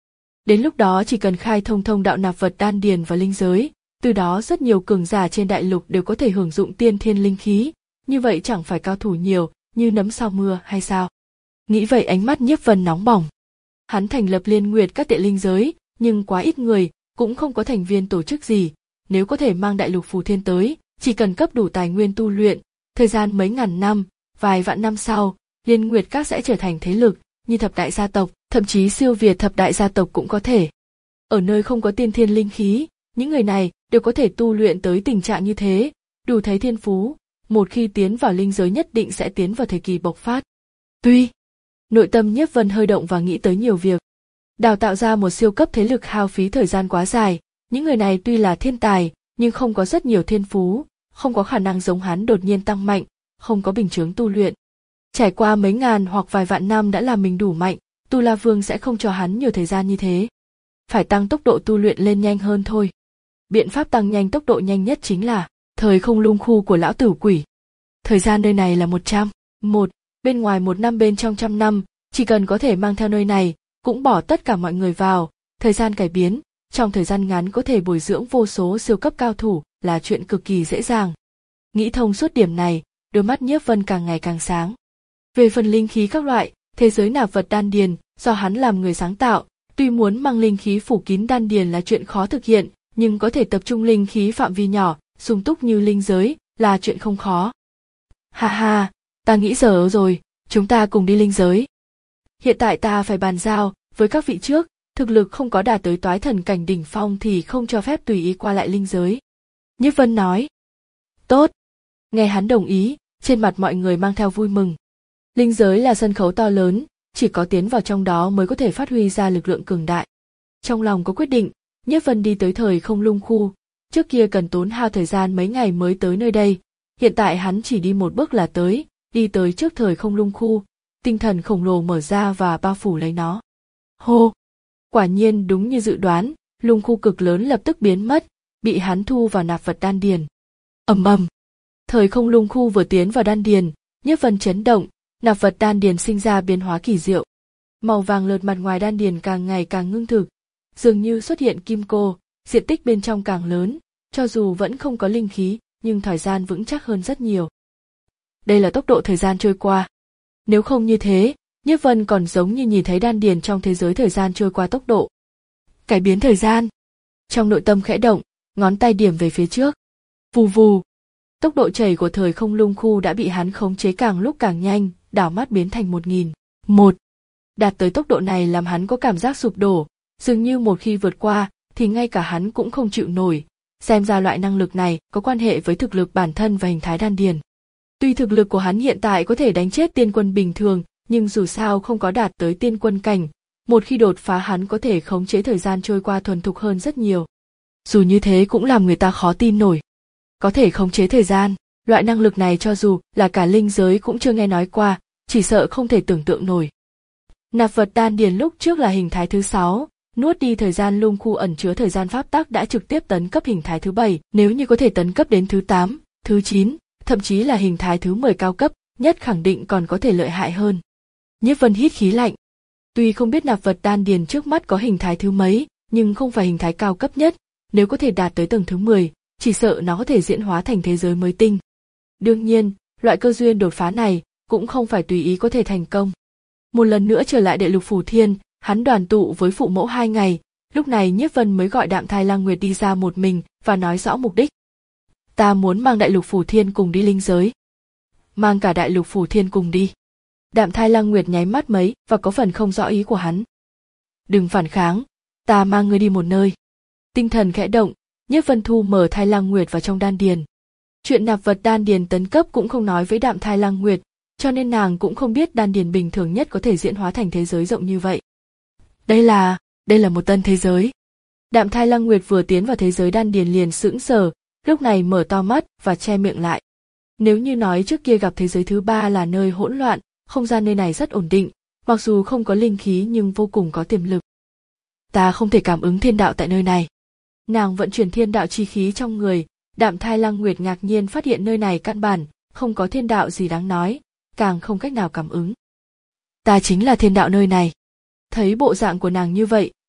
S1: Đến lúc đó chỉ cần khai thông thông đạo nạp vật đan điền và linh giới, từ đó rất nhiều cường giả trên đại lục đều có thể hưởng dụng tiên thiên linh khí, như vậy chẳng phải cao thủ nhiều như nấm sau mưa hay sao? Nghĩ vậy ánh mắt Nhiếp Vân nóng bỏng. Hắn thành lập liên nguyệt các tệ linh giới, nhưng quá ít người, cũng không có thành viên tổ chức gì, nếu có thể mang đại lục phù thiên tới, chỉ cần cấp đủ tài nguyên tu luyện, thời gian mấy ngàn năm, vài vạn năm sau, liên nguyệt các sẽ trở thành thế lực như thập đại gia tộc, thậm chí siêu việt thập đại gia tộc cũng có thể. Ở nơi không có tiên thiên linh khí, những người này đều có thể tu luyện tới tình trạng như thế, đủ thấy thiên phú, một khi tiến vào linh giới nhất định sẽ tiến vào thời kỳ bộc phát. Tuy, nội tâm Nhiếp Vân hơi động và nghĩ tới nhiều việc. Đào tạo ra một siêu cấp thế lực hao phí thời gian quá dài, những người này tuy là thiên tài, nhưng không có rất nhiều thiên phú, không có khả năng giống hắn đột nhiên tăng mạnh, không có bình chướng tu luyện. Trải qua mấy ngàn hoặc vài vạn năm đã làm mình đủ mạnh, Tu La Vương sẽ không cho hắn nhiều thời gian như thế. Phải tăng tốc độ tu luyện lên nhanh hơn thôi. Biện pháp tăng nhanh tốc độ nhanh nhất chính là thời không lung khu của lão tử quỷ. Thời gian nơi này là một trăm, một, bên ngoài một năm bên trong trăm năm, chỉ cần có thể mang theo nơi này, cũng bỏ tất cả mọi người vào, thời gian cải biến, trong thời gian ngắn có thể bồi dưỡng vô số siêu cấp cao thủ là chuyện cực kỳ dễ dàng. Nghĩ thông suốt điểm này, đôi mắt Nhiếp Vân càng ngày càng sáng. Về phần linh khí các loại, thế giới nạp vật đan điền, do hắn làm người sáng tạo, tuy muốn mang linh khí phủ kín đan điền là chuyện khó thực hiện, nhưng có thể tập trung linh khí phạm vi nhỏ, sung túc như linh giới, là chuyện không khó. Ha ha, ta nghĩ giờ rồi, chúng ta cùng đi linh giới. Hiện tại ta phải bàn giao với các vị trước, thực lực không có đạt tới toái thần cảnh đỉnh phong thì không cho phép tùy ý qua lại linh giới. Nhiếp Vân nói. Tốt. Nghe hắn đồng ý, trên mặt mọi người mang theo vui mừng. Linh giới là sân khấu to lớn, chỉ có tiến vào trong đó mới có thể phát huy ra lực lượng cường đại. Trong lòng có quyết định, Nhiếp Vân đi tới thời không lung khu, trước kia cần tốn hao thời gian mấy ngày mới tới nơi đây, hiện tại hắn chỉ đi một bước là tới, đi tới trước thời không lung khu, tinh thần khổng lồ mở ra và bao phủ lấy nó. Hô! Quả nhiên đúng như dự đoán, lung khu cực lớn lập tức biến mất, bị hắn thu vào nạp vật đan điền. Ầm ầm! Thời không lung khu vừa tiến vào đan điền, Nhiếp Vân chấn động, nạp vật đan điền sinh ra biến hóa kỳ diệu. Màu vàng lượt mặt ngoài đan điền càng ngày càng ngưng thực, dường như xuất hiện kim cô, diện tích bên trong càng lớn, cho dù vẫn không có linh khí, nhưng thời gian vững chắc hơn rất nhiều. Đây là tốc độ thời gian trôi qua. Nếu không như thế, Nhiếp Vân còn giống như nhìn thấy đan điền trong thế giới thời gian trôi qua tốc độ. Cải biến thời gian. Trong nội tâm khẽ động, ngón tay điểm về phía trước. Vù vù. Tốc độ chảy của thời không lung khu đã bị hắn khống chế càng lúc càng nhanh, đảo mắt biến thành một nghìn. Một. Đạt tới tốc độ này làm hắn có cảm giác sụp đổ, dường như một khi vượt qua, thì ngay cả hắn cũng không chịu nổi. Xem ra loại năng lực này có quan hệ với thực lực bản thân và hình thái đan điền. Tuy thực lực của hắn hiện tại có thể đánh chết tiên quân bình thường, nhưng dù sao không có đạt tới tiên quân cảnh, một khi đột phá hắn có thể khống chế thời gian trôi qua thuần thục hơn rất nhiều. Dù như thế cũng làm người ta khó tin nổi. Có thể khống chế thời gian, loại năng lực này cho dù là cả linh giới cũng chưa nghe nói qua, chỉ sợ không thể tưởng tượng nổi. Nạp vật đan điền lúc trước là hình thái thứ sáu, nuốt đi thời gian lung khu ẩn chứa thời gian pháp tắc đã trực tiếp tấn cấp hình thái thứ bảy, nếu như có thể tấn cấp đến thứ tám, thứ chín, thậm chí là hình thái thứ mười cao cấp, nhất khẳng định còn có thể lợi hại hơn. Nhiếp Vân hít khí lạnh. Tuy không biết nạp vật đan điền trước mắt có hình thái thứ mấy, nhưng không phải hình thái cao cấp nhất, nếu có thể đạt tới tầng thứ mười, chỉ sợ nó có thể diễn hóa thành thế giới mới tinh. Đương nhiên, loại cơ duyên đột phá này cũng không phải tùy ý có thể thành công. Một lần nữa trở lại Đại Lục Phù Thiên, hắn đoàn tụ với phụ mẫu hai ngày, lúc này Nhiếp Vân mới gọi Đạm Thai Lang Nguyệt đi ra một mình và nói rõ mục đích. Ta muốn mang Đại Lục Phù Thiên cùng đi linh giới. Mang cả Đại Lục Phù Thiên cùng đi. Đạm Thai Lang Nguyệt nháy mắt mấy và có phần không rõ ý của hắn. Đừng phản kháng, ta mang ngươi đi một nơi. Tinh thần khẽ động, Nhiếp Vân thu mở Thai Lang Nguyệt vào trong đan điền. Chuyện nạp vật đan điền tấn cấp cũng không nói với Đạm Thai Lang Nguyệt, cho nên nàng cũng không biết đan điền bình thường nhất có thể diễn hóa thành thế giới rộng như vậy. Đây là, đây là một tân thế giới. Đạm Thai Lang Nguyệt vừa tiến vào thế giới đan điền liền sững sờ, lúc này mở to mắt và che miệng lại. Nếu như nói trước kia gặp thế giới thứ ba là nơi hỗn loạn, không gian nơi này rất ổn định, mặc dù không có linh khí nhưng vô cùng có tiềm lực. Ta không thể cảm ứng thiên đạo tại nơi này. Nàng vận chuyển thiên đạo chi khí trong người, Đạm Thai Lang Nguyệt ngạc nhiên phát hiện nơi này căn bản không có thiên đạo gì đáng nói, càng không cách nào cảm ứng. Ta chính là thiên đạo nơi này. Thấy bộ dạng của nàng như vậy,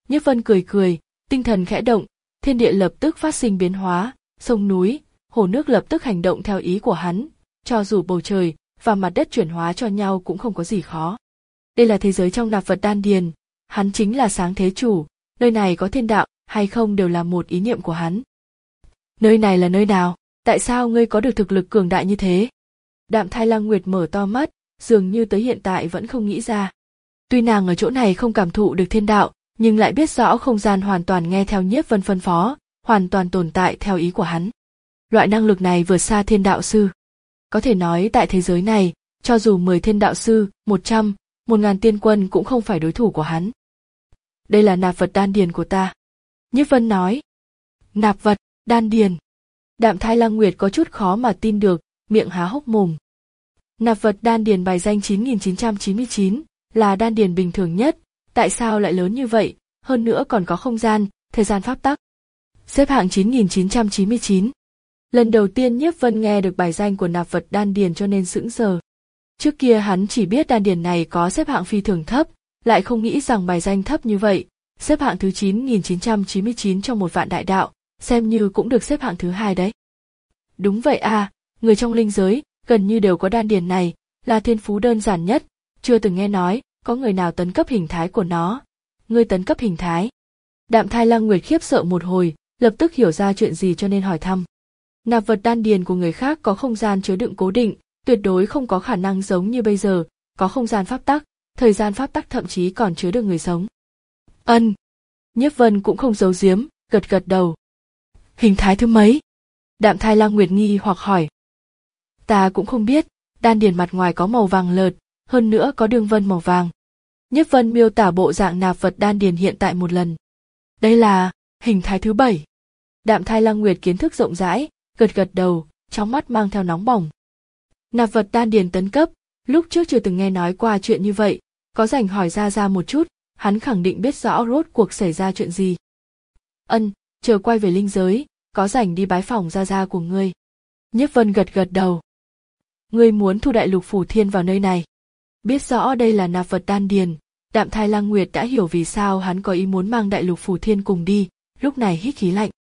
S1: Nhiếp Vân cười cười, tinh thần khẽ động, thiên địa lập tức phát sinh biến hóa, sông núi, hồ nước lập tức hành động theo ý của hắn, cho dù bầu trời và mặt đất chuyển hóa cho nhau cũng không có gì khó. Đây là thế giới trong nạp vật đan điền, hắn chính là sáng thế chủ, nơi này có thiên đạo hay không đều là một ý niệm của hắn. Nơi này là nơi nào? Tại sao ngươi có được thực lực cường đại như thế? Đạm Thai Lăng Nguyệt mở to mắt, dường như tới hiện tại vẫn không nghĩ ra. Tuy nàng ở chỗ này không cảm thụ được thiên đạo, nhưng lại biết rõ không gian hoàn toàn nghe theo Nhiếp Vân phân phó, hoàn toàn tồn tại theo ý của hắn. Loại năng lực này vượt xa thiên đạo sư. Có thể nói tại thế giới này, cho dù mười thiên đạo sư, một trăm, một ngàn tiên quân cũng không phải đối thủ của hắn. Đây là nạp vật đan điền của ta. Nhiếp Vân nói. Nạp vật, đan điền. Đạm Thai Lăng Nguyệt có chút khó mà tin được, miệng há hốc mồm. Nạp vật đan điền bài danh chín nghìn chín trăm chín mươi chín, là đan điền bình thường nhất, tại sao lại lớn như vậy, hơn nữa còn có không gian, thời gian pháp tắc. Xếp hạng chín nghìn chín trăm chín mươi chín. Lần đầu tiên Nhiếp Vân nghe được bài danh của nạp vật đan điền cho nên sững sờ. Trước kia hắn chỉ biết đan điền này có xếp hạng phi thường thấp, lại không nghĩ rằng bài danh thấp như vậy, xếp hạng thứ chín nghìn chín trăm chín mươi chín trong một vạn đại đạo, xem như cũng được xếp hạng thứ hai đấy. Đúng vậy à, người trong linh giới gần như đều có đan điền này, là thiên phú đơn giản nhất, chưa từng nghe nói có người nào tấn cấp hình thái của nó. Ngươi tấn cấp hình thái? Đạm Thai Lăng Nguyệt khiếp sợ một hồi, lập tức hiểu ra chuyện gì cho nên hỏi thăm. Nạp vật đan điền của người khác có không gian chứa đựng cố định, tuyệt đối không có khả năng giống như bây giờ, có không gian pháp tắc, thời gian pháp tắc thậm chí còn chứa được người sống. Ân. Nhiếp Vân cũng không giấu giếm, gật gật đầu. Hình thái thứ mấy? Đạm Thai Lăng Nguyệt nghi hoặc hỏi. Ta cũng không biết, đan điền mặt ngoài có màu vàng lợt, hơn nữa có đường vân màu vàng. Nhiếp Vân miêu tả bộ dạng nạp vật đan điền hiện tại một lần. Đây là hình thái thứ bảy. Đạm Thai Lăng Nguyệt kiến thức rộng rãi, gật gật đầu, trong mắt mang theo nóng bỏng. Nạp vật đan điền tấn cấp, lúc trước chưa từng nghe nói qua chuyện như vậy, có rảnh hỏi ra ra một chút, hắn khẳng định biết rõ rốt cuộc xảy ra chuyện gì. Ân, chờ quay về linh giới, có rảnh đi bái phỏng gia gia của ngươi. Nhiếp Vân gật gật đầu. Ngươi muốn thu đại lục phủ thiên vào nơi này. Biết rõ đây là nạp vật đan điền, Đạm Thai Lăng Nguyệt đã hiểu vì sao hắn có ý muốn mang đại lục phủ thiên cùng đi, lúc này hít khí lạnh.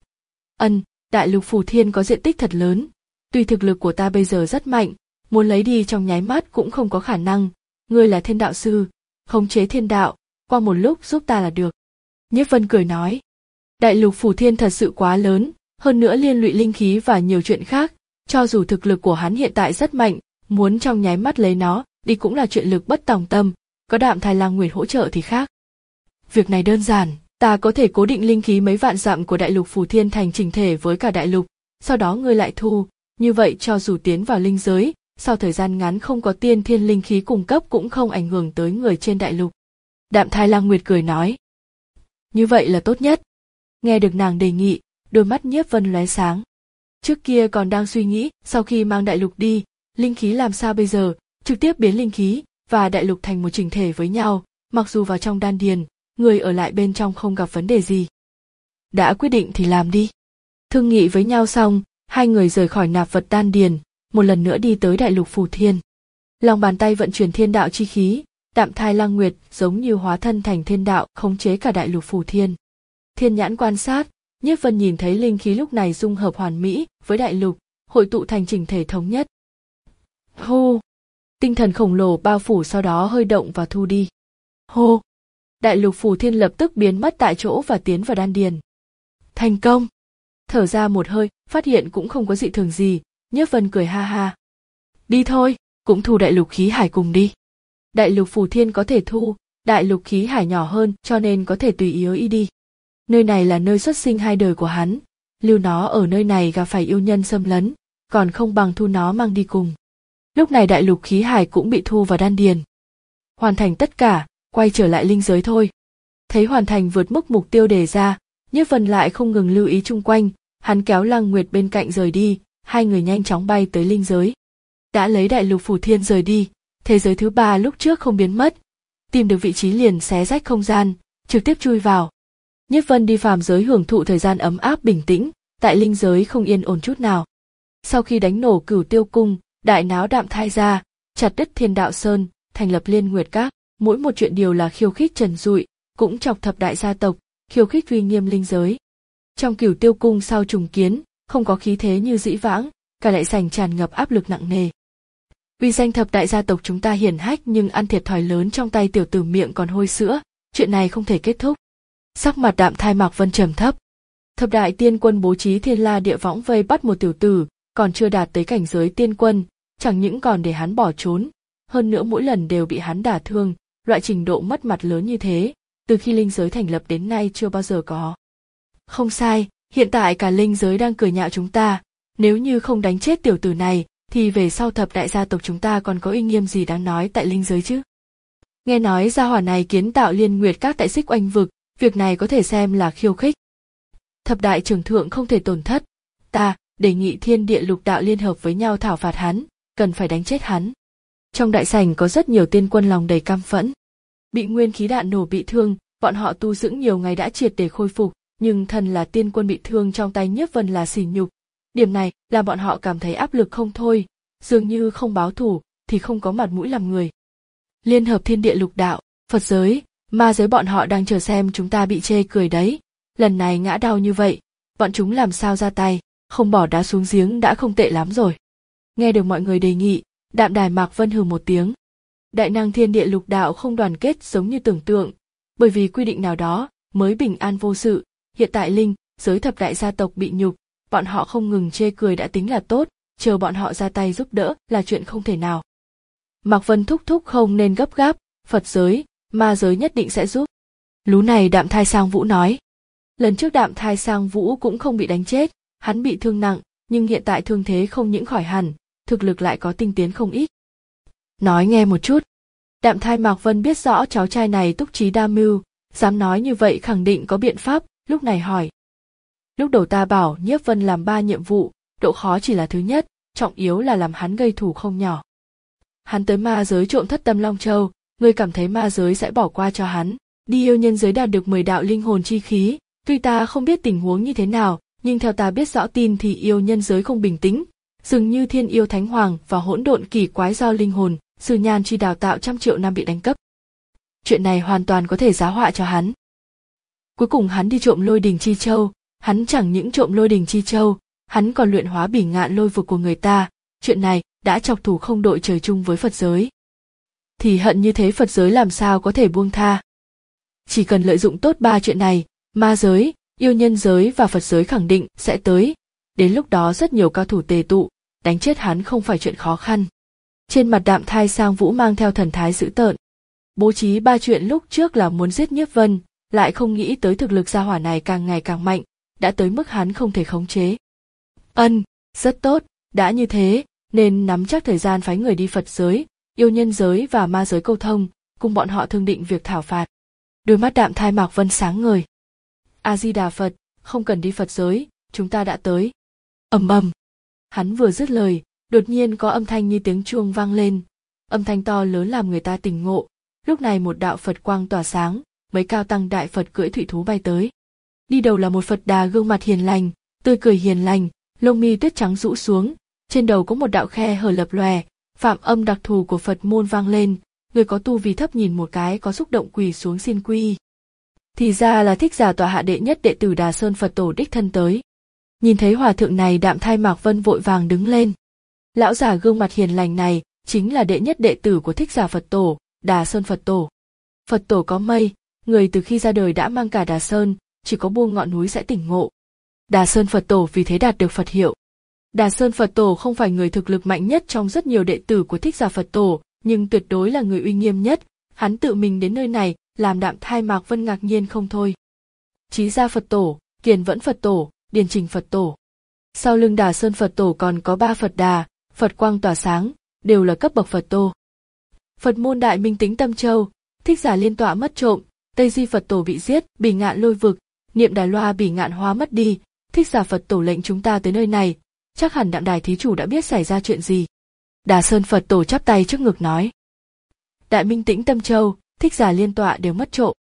S1: Ân, đại lục phủ thiên có diện tích thật lớn, tuy thực lực của ta bây giờ rất mạnh, muốn lấy đi trong nháy mắt cũng không có khả năng, ngươi là thiên đạo sư, khống chế thiên đạo, qua một lúc giúp ta là được. Nhiếp Vân cười nói. Đại lục phủ thiên thật sự quá lớn, hơn nữa liên lụy linh khí và nhiều chuyện khác, cho dù thực lực của hắn hiện tại rất mạnh, muốn trong nháy mắt lấy nó đi cũng là chuyện lực bất tòng tâm, có Đạm Thai Lăng Nguyệt hỗ trợ thì khác. Việc này đơn giản, ta có thể cố định linh khí mấy vạn dặm của đại lục phủ thiên thành chỉnh thể với cả đại lục, sau đó ngươi lại thu, như vậy cho dù tiến vào linh giới, sau thời gian ngắn không có tiên thiên linh khí cung cấp cũng không ảnh hưởng tới người trên đại lục. Đạm Thai Lăng Nguyệt cười nói. Như vậy là tốt nhất. Nghe được nàng đề nghị, đôi mắt Nhiếp Vân lóe sáng. Trước kia còn đang suy nghĩ, sau khi mang đại lục đi, linh khí làm sao bây giờ, trực tiếp biến linh khí và đại lục thành một chỉnh thể với nhau, mặc dù vào trong đan điền, người ở lại bên trong không gặp vấn đề gì. Đã quyết định thì làm đi. Thương nghị với nhau xong, hai người rời khỏi nạp vật đan điền, một lần nữa đi tới đại lục phủ thiên. Lòng bàn tay vận chuyển thiên đạo chi khí, Đạm Thai Lăng Nguyệt giống như hóa thân thành thiên đạo, khống chế cả đại lục phủ thiên. Thiên nhãn quan sát, Nhiếp Vân nhìn thấy linh khí lúc này dung hợp hoàn mỹ với đại lục, hội tụ thành chỉnh thể thống nhất. Hô! Tinh thần khổng lồ bao phủ sau đó hơi động và thu đi. Hô! Đại lục phủ thiên lập tức biến mất tại chỗ và tiến vào đan điền. Thành công! Thở ra một hơi, phát hiện cũng không có dị thường gì, Nhiếp Vân cười ha ha. Đi thôi, cũng thu đại lục khí hải cùng đi. Đại lục phủ thiên có thể thu, đại lục khí hải nhỏ hơn cho nên có thể tùy ý đi. Nơi này là nơi xuất sinh hai đời của hắn, lưu nó ở nơi này gặp phải yêu nhân xâm lấn, còn không bằng thu nó mang đi cùng. Lúc này đại lục khí hải cũng bị thu vào đan điền. Hoàn thành tất cả, quay trở lại linh giới thôi. Thấy hoàn thành vượt mức mục tiêu đề ra, Nhiếp Vân lại không ngừng lưu ý chung quanh, hắn kéo Lăng Nguyệt bên cạnh rời đi, hai người nhanh chóng bay tới linh giới. Đã lấy đại lục phủ thiên rời đi, thế giới thứ ba lúc trước không biến mất, tìm được vị trí liền xé rách không gian, trực tiếp chui vào. Nhiếp Vân đi phàm giới hưởng thụ thời gian ấm áp bình tĩnh, tại linh giới không yên ổn chút nào. Sau khi đánh nổ Cửu Tiêu cung, đại náo Đạm Thai ra, chặt đứt Thiên Đạo Sơn, thành lập Liên Nguyệt Các, mỗi một chuyện đều là khiêu khích trần trụi, cũng chọc thập đại gia tộc, khiêu khích uy nghiêm linh giới. Trong Cửu Tiêu cung sau trùng kiến, không có khí thế như dĩ vãng, cả đại sảnh tràn ngập áp lực nặng nề. Uy danh thập đại gia tộc chúng ta hiển hách nhưng ăn thiệt thòi lớn trong tay tiểu tử miệng còn hôi sữa, chuyện này không thể kết thúc. Sắc mặt Đạm Thai Mạc Vân trầm thấp. Thập đại tiên quân bố trí thiên la địa võng vây bắt một tiểu tử, còn chưa đạt tới cảnh giới tiên quân, chẳng những còn để hắn bỏ trốn, hơn nữa mỗi lần đều bị hắn đả thương, loại trình độ mất mặt lớn như thế, từ khi linh giới thành lập đến nay chưa bao giờ có. Không sai, hiện tại cả linh giới đang cười nhạo chúng ta, nếu như không đánh chết tiểu tử này, thì về sau thập đại gia tộc chúng ta còn có uy nghiêm gì đáng nói tại linh giới chứ? Nghe nói gia hỏa này kiến tạo Liên Nguyệt Các tại Xích Oanh vực, việc này có thể xem là khiêu khích. Thập đại trưởng thượng không thể tổn thất, ta đề nghị thiên địa lục đạo liên hợp với nhau thảo phạt hắn, cần phải đánh chết hắn. Trong đại sảnh có rất nhiều tiên quân lòng đầy căm phẫn. Bị nguyên khí đạn nổ bị thương, bọn họ tu dưỡng nhiều ngày đã triệt để khôi phục, nhưng thân là tiên quân bị thương trong tay Nhiếp Vân là sỉ nhục. Điểm này là bọn họ cảm thấy áp lực không thôi, dường như không báo thù thì không có mặt mũi làm người. Liên hợp thiên địa lục đạo, Phật giới, ma giới bọn họ đang chờ xem chúng ta bị chê cười đấy. Lần này ngã đau như vậy, bọn chúng làm sao ra tay, không bỏ đá xuống giếng đã không tệ lắm rồi. Nghe được mọi người đề nghị, Đạm Đài Mạc Vân hừ một tiếng. Đại năng thiên địa lục đạo không đoàn kết giống như tưởng tượng, bởi vì quy định nào đó mới bình an vô sự. Hiện tại linh giới thập đại gia tộc bị nhục, bọn họ không ngừng chê cười đã tính là tốt, chờ bọn họ ra tay giúp đỡ là chuyện không thể nào. Mạc Vân thúc thúc không nên gấp gáp, Phật giới, ma giới nhất định sẽ giúp. Lú này Đạm Thai Sang Vũ nói. Lần trước Đạm Thai Sang Vũ cũng không bị đánh chết, hắn bị thương nặng, nhưng hiện tại thương thế không những khỏi hẳn, thực lực lại có tinh tiến không ít. Nói nghe một chút. Đạm Thai Mạc Vân biết rõ cháu trai này túc trí đa mưu, dám nói như vậy khẳng định có biện pháp, lúc này hỏi. Lúc đầu ta bảo Nhiếp Vân làm ba nhiệm vụ, độ khó chỉ là thứ nhất, trọng yếu là làm hắn gây thù không nhỏ. Hắn tới ma giới trộm thất tâm Long Châu, ngươi cảm thấy ma giới sẽ bỏ qua cho hắn, đi yêu nhân giới đạt được mười đạo linh hồn chi khí, tuy ta không biết tình huống như thế nào, nhưng theo ta biết rõ tin thì yêu nhân giới không bình tĩnh, dường như thiên yêu thánh hoàng và hỗn độn kỳ quái do linh hồn, sư nhan chi đào tạo trăm triệu năm bị đánh cắp. Chuyện này hoàn toàn có thể giá họa cho hắn. Cuối cùng hắn đi trộm lôi đình chi châu, hắn chẳng những trộm lôi đình chi châu, hắn còn luyện hóa bỉ ngạn lôi vực của người ta, chuyện này đã chọc thù không đội trời chung với Phật giới. Thì hận như thế Phật giới làm sao có thể buông tha. Chỉ cần lợi dụng tốt ba chuyện này, ma giới, yêu nhân giới và Phật giới khẳng định sẽ tới, đến lúc đó rất nhiều cao thủ tề tụ, đánh chết hắn không phải chuyện khó khăn. Trên mặt Đạm Thai Sang Vũ mang theo thần thái dữ tợn. Bố trí ba chuyện lúc trước là muốn giết Nhiếp Vân, lại không nghĩ tới thực lực gia hỏa này càng ngày càng mạnh, đã tới mức hắn không thể khống chế. Ân, rất tốt, đã như thế, nên nắm chắc thời gian phái người đi Phật giới, yêu nhân giới và ma giới câu thông, cùng bọn họ thương định việc thảo phạt. Đôi mắt Đạm Thai Mạc Vân sáng ngời. A Di Đà Phật, không cần đi Phật giới, chúng ta đã tới. Ầm ầm. Hắn vừa dứt lời, đột nhiên có âm thanh như tiếng chuông vang lên, âm thanh to lớn làm người ta tỉnh ngộ. Lúc này một đạo Phật quang tỏa sáng, mấy cao tăng đại Phật cưỡi thủy thú bay tới. Đi đầu là một Phật Đà gương mặt hiền lành, tươi cười hiền lành, lông mi tuyết trắng rũ xuống, trên đầu có một đạo khe hở lập lòe, phạm âm đặc thù của Phật môn vang lên, người có tu vi thấp nhìn một cái có xúc động quỳ xuống xin quy. Thì ra là Thích Giả tọa hạ đệ nhất đệ tử Đà Sơn Phật Tổ đích thân tới. Nhìn thấy hòa thượng này, Đạm Thai Mạc Vân vội vàng đứng lên. Lão giả gương mặt hiền lành này chính là đệ nhất đệ tử của Thích Giả Phật Tổ, Đà Sơn Phật Tổ. Phật Tổ có mây, người từ khi ra đời đã mang cả Đà Sơn, chỉ có buông ngọn núi sẽ tỉnh ngộ. Đà Sơn Phật Tổ vì thế đạt được Phật hiệu. Đà Sơn Phật Tổ không phải người thực lực mạnh nhất trong rất nhiều đệ tử của Thích Giả Phật Tổ, nhưng tuyệt đối là người uy nghiêm nhất. Hắn tự mình đến nơi này, làm Đạm Thai Mạc Vân ngạc nhiên không thôi. Chí Gia Phật Tổ, Kiền Vẫn Phật Tổ, Điền Trình Phật Tổ. Sau lưng Đà Sơn Phật Tổ còn có ba Phật Đà, Phật quang tỏa sáng, đều là cấp bậc Phật Tổ. Phật môn Đại Minh Tính Tâm Châu, Thích Giả liên tọa mất trộm, Tây Di Phật Tổ bị giết, Bỉ Ngạn lôi vực, Niệm Đài Loa Bỉ Ngạn hóa mất đi, Thích Giả Phật Tổ lệnh chúng ta tới nơi này, chắc hẳn Đạm Đài thí chủ đã biết xảy ra chuyện gì. Đà Sơn Phật Tổ chắp tay trước ngực nói. Đại Minh Tĩnh Tâm Châu, Thích Giả liên tọa đều mất trộm.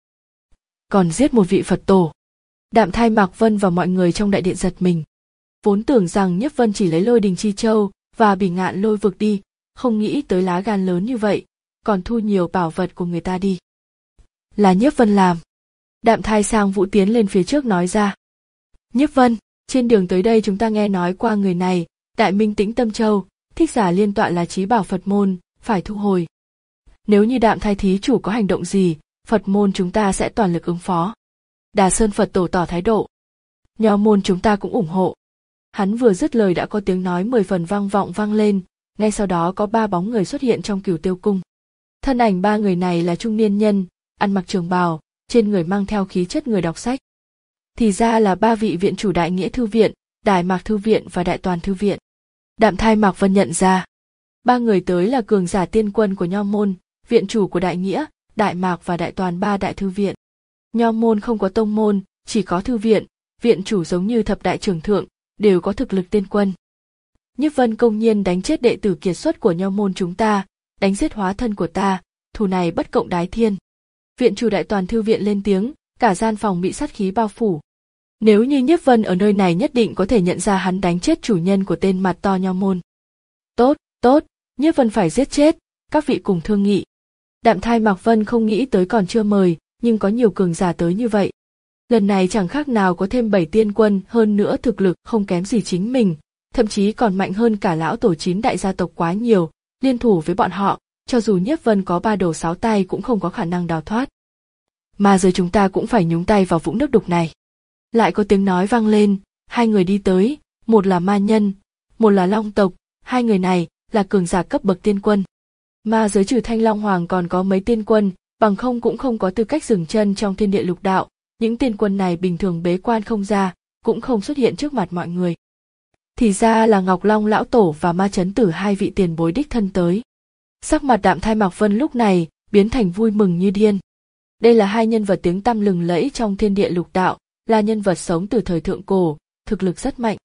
S1: Còn giết một vị Phật Tổ. Đạm Thai Mạc Vân và mọi người trong đại điện giật mình. Vốn tưởng rằng Nhiếp Vân chỉ lấy lôi đình chi châu và Bỉ Ngạn lôi vực đi, không nghĩ tới lá gan lớn như vậy, còn thu nhiều bảo vật của người ta đi. Là Nhiếp Vân làm. Đạm Thai Sang Vũ tiến lên phía trước nói ra. Nhiếp Vân, trên đường tới đây chúng ta nghe nói qua người này, Đại Minh Tĩnh Tâm Châu, thích giả liên tọa là trí bảo Phật môn, phải thu hồi. Nếu như Đạm Thai thí chủ có hành động gì, Phật môn chúng ta sẽ toàn lực ứng phó. Đà Sơn Phật Tổ tỏ thái độ. Nho môn chúng ta cũng ủng hộ. Hắn vừa dứt lời đã có tiếng nói mười phần vang vọng vang lên, ngay sau đó có ba bóng người xuất hiện trong Cửu Tiêu Cung. Thân ảnh ba người này là trung niên nhân, ăn mặc trường bào, trên người mang theo khí chất người đọc sách. Thì ra là ba vị viện chủ Đại Nghĩa Thư Viện, Đại Mạc Thư Viện và Đại Toàn Thư Viện. Đạm Thai Mạc Vân nhận ra, ba người tới là cường giả tiên quân của Nho môn, viện chủ của Đại Nghĩa, Đại Mạc và Đại Toàn ba đại thư viện. Nho môn không có tông môn, chỉ có thư viện, viện chủ giống như thập đại trưởng thượng, đều có thực lực tiên quân. Nhiếp Vân công nhiên đánh chết đệ tử kiệt xuất của Nho môn chúng ta, đánh giết hóa thân của ta, thù này bất cộng đái thiên. Viện chủ Đại Toàn Thư Viện lên tiếng, cả gian phòng bị sát khí bao phủ. Nếu như Nhiếp Vân ở nơi này nhất định có thể nhận ra hắn đánh chết chủ nhân của tên mặt to Nho môn. Tốt, tốt, Nhiếp Vân phải giết chết, các vị cùng thương nghị. Đạm Thai Mạc Vân không nghĩ tới còn chưa mời, nhưng có nhiều cường giả tới như vậy. Lần này chẳng khác nào có thêm bảy tiên quân, hơn nữa thực lực không kém gì chính mình, thậm chí còn mạnh hơn cả lão tổ chín đại gia tộc quá nhiều, liên thủ với bọn họ, cho dù Nhiếp Vân có ba đầu sáu tay cũng không có khả năng đào thoát. Mà giờ chúng ta cũng phải nhúng tay vào vũng nước đục này. Lại có tiếng nói vang lên, hai người đi tới, một là ma nhân, một là long tộc, hai người này là cường giả cấp bậc tiên quân. Ma giới trừ Thanh Long Hoàng còn có mấy tiên quân, bằng không cũng không có tư cách dừng chân trong thiên địa lục đạo, những tiên quân này bình thường bế quan không ra, cũng không xuất hiện trước mặt mọi người. Thì ra là Ngọc Long lão tổ và Ma Chấn Tử hai vị tiền bối đích thân tới. Sắc mặt Đạm Thai Mạc Vân lúc này biến thành vui mừng như điên. Đây là hai nhân vật tiếng tăm lừng lẫy trong thiên địa lục đạo, là nhân vật sống từ thời thượng cổ, thực lực rất mạnh.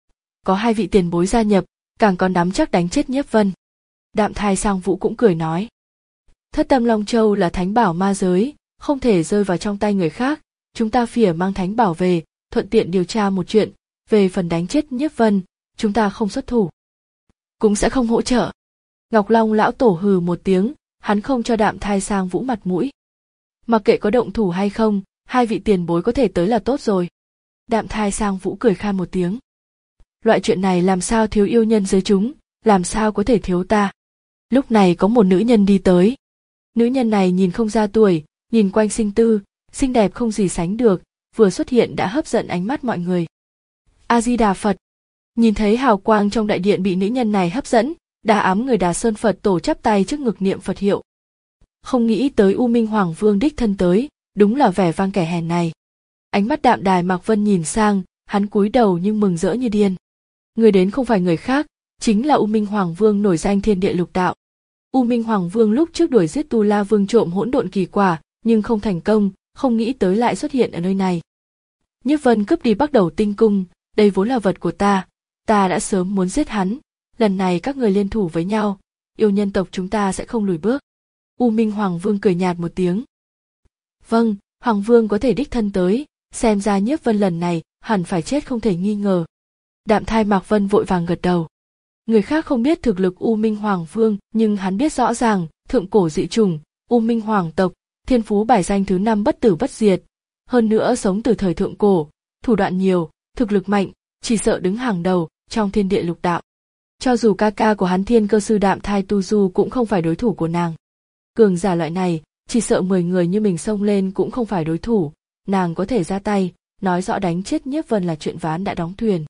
S1: Có hai vị tiền bối gia nhập, càng có nắm chắc đánh chết Nhiếp Vân. Đạm Thai Sang Vũ cũng cười nói. Thất Tâm Long Châu là thánh bảo ma giới, không thể rơi vào trong tay người khác, chúng ta phỉa mang thánh bảo về, thuận tiện điều tra một chuyện, về phần đánh chết Nhiếp Vân, chúng ta không xuất thủ. Cũng sẽ không hỗ trợ. Ngọc Long lão tổ hừ một tiếng, hắn không cho Đạm Thai Sang Vũ mặt mũi. Mặc kệ có động thủ hay không, hai vị tiền bối có thể tới là tốt rồi. Đạm Thai Sang Vũ cười khan một tiếng. Loại chuyện này làm sao thiếu yêu nhân giới chúng, làm sao có thể thiếu ta. Lúc này có một nữ nhân đi tới. Nữ nhân này nhìn không ra tuổi, nhìn quanh sinh tư, xinh đẹp không gì sánh được, vừa xuất hiện đã hấp dẫn ánh mắt mọi người. A Di Đà Phật. Nhìn thấy hào quang trong đại điện bị nữ nhân này hấp dẫn, Đà Ám người Đà Sơn Phật Tổ chắp tay trước ngực niệm Phật hiệu. Không nghĩ tới U Minh Hoàng Vương đích thân tới, đúng là vẻ vang kẻ hèn này. Ánh mắt Đạm Đài Mạc Vân nhìn sang, hắn cúi đầu nhưng mừng rỡ như điên. Người đến không phải người khác, chính là U Minh Hoàng Vương nổi danh thiên địa lục đạo. U Minh Hoàng Vương lúc trước đuổi giết Tu La Vương trộm hỗn độn kỳ quả, nhưng không thành công, không nghĩ tới lại xuất hiện ở nơi này. Nhiếp Vân cướp đi Bắc Đầu Tinh Cung, đây vốn là vật của ta, ta đã sớm muốn giết hắn, lần này các người liên thủ với nhau, yêu nhân tộc chúng ta sẽ không lùi bước. U Minh Hoàng Vương cười nhạt một tiếng. Vâng, Hoàng Vương có thể đích thân tới, xem ra Nhiếp Vân lần này hẳn phải chết không thể nghi ngờ. Đạm Thai Mạc Vân vội vàng gật đầu. Người khác không biết thực lực U Minh Hoàng Vương, nhưng hắn biết rõ ràng, thượng cổ dị chủng, U Minh Hoàng tộc, thiên phú bài danh thứ năm bất tử bất diệt, hơn nữa sống từ thời thượng cổ, thủ đoạn nhiều, thực lực mạnh, chỉ sợ đứng hàng đầu trong thiên địa lục đạo. Cho dù ca ca của hắn Thiên Cơ sư Đạm Thai Tu Du cũng không phải đối thủ của nàng. Cường giả loại này, chỉ sợ mười người như mình xông lên cũng không phải đối thủ, nàng có thể ra tay, nói rõ đánh chết Nhiếp Vân là chuyện ván đã đóng thuyền.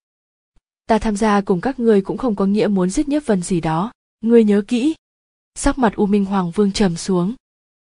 S1: Ta tham gia cùng các ngươi cũng không có nghĩa muốn giết Nhiếp Vân gì đó, ngươi nhớ kỹ. Sắc mặt U Minh Hoàng Vương trầm xuống.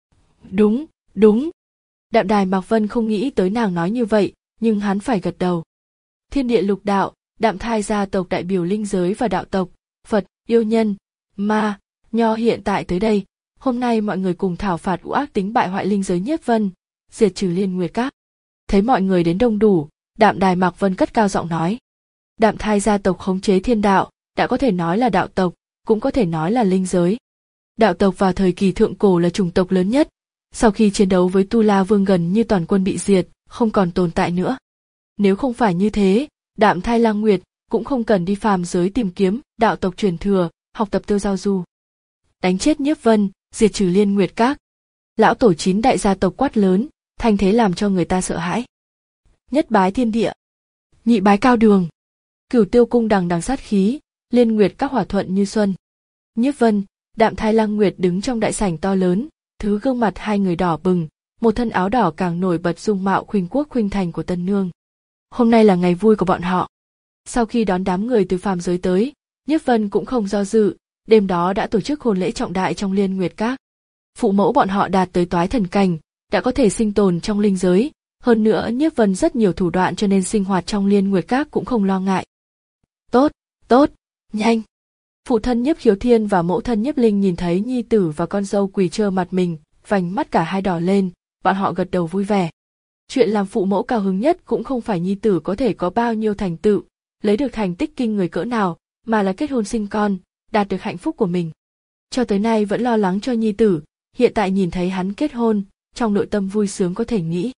S1: Đúng, đúng. Đạm Đài Mạc Vân không nghĩ tới nàng nói như vậy, nhưng hắn phải gật đầu. Thiên địa lục đạo, Đạm Thai gia tộc đại biểu linh giới và đạo tộc, Phật, yêu nhân, ma, nho hiện tại tới đây. Hôm nay mọi người cùng thảo phạt u ác tính bại hoại linh giới Nhiếp Vân, diệt trừ Liên Nguyệt Các. Thấy mọi người đến đông đủ, Đạm Đài Mạc Vân cất cao giọng nói. Đạm Thai gia tộc khống chế thiên đạo, đã có thể nói là đạo tộc, cũng có thể nói là linh giới. Đạo tộc vào thời kỳ thượng cổ là chủng tộc lớn nhất, sau khi chiến đấu với Tu La Vương gần như toàn quân bị diệt, không còn tồn tại nữa. Nếu không phải như thế, Đạm Thai Lang Nguyệt cũng không cần đi phàm giới tìm kiếm đạo tộc truyền thừa, học tập tiêu giao du. Đánh chết Nhiếp Vân, diệt trừ Liên Nguyệt Các. Lão tổ chín đại gia tộc quát lớn, thanh thế làm cho người ta sợ hãi. Nhất bái thiên địa, nhị bái cao đường, cửu tiêu cung đằng đằng sát khí, liên nguyệt các hỏa thuận như xuân. Nhiếp Vân, Đạm Thai Lăng Nguyệt đứng trong đại sảnh to lớn, thứ gương mặt hai người đỏ bừng, một thân áo đỏ càng nổi bật dung mạo khuynh quốc khuynh thành của tân nương. Hôm nay là ngày vui của bọn họ. Sau khi đón đám người từ phàm giới tới, Nhiếp Vân cũng không do dự, đêm đó đã tổ chức hôn lễ trọng đại trong Liên Nguyệt Các. Phụ mẫu bọn họ đạt tới toái thần cảnh, đã có thể sinh tồn trong linh giới, hơn nữa Nhiếp Vân rất nhiều thủ đoạn cho nên sinh hoạt trong Liên Nguyệt Các cũng không lo ngại. Tốt, tốt, nhanh. Phụ thân Nhiếp Khiếu Thiên và mẫu thân Nhiếp Linh nhìn thấy nhi tử và con dâu quỳ trơ mặt mình, vành mắt cả hai đỏ lên, bọn họ gật đầu vui vẻ. Chuyện làm phụ mẫu cao hứng nhất cũng không phải nhi tử có thể có bao nhiêu thành tựu, lấy được thành tích kinh người cỡ nào, mà là kết hôn sinh con, đạt được hạnh phúc của mình. Cho tới nay vẫn lo lắng cho nhi tử, hiện tại nhìn thấy hắn kết hôn, trong nội tâm vui sướng có thể nghĩ.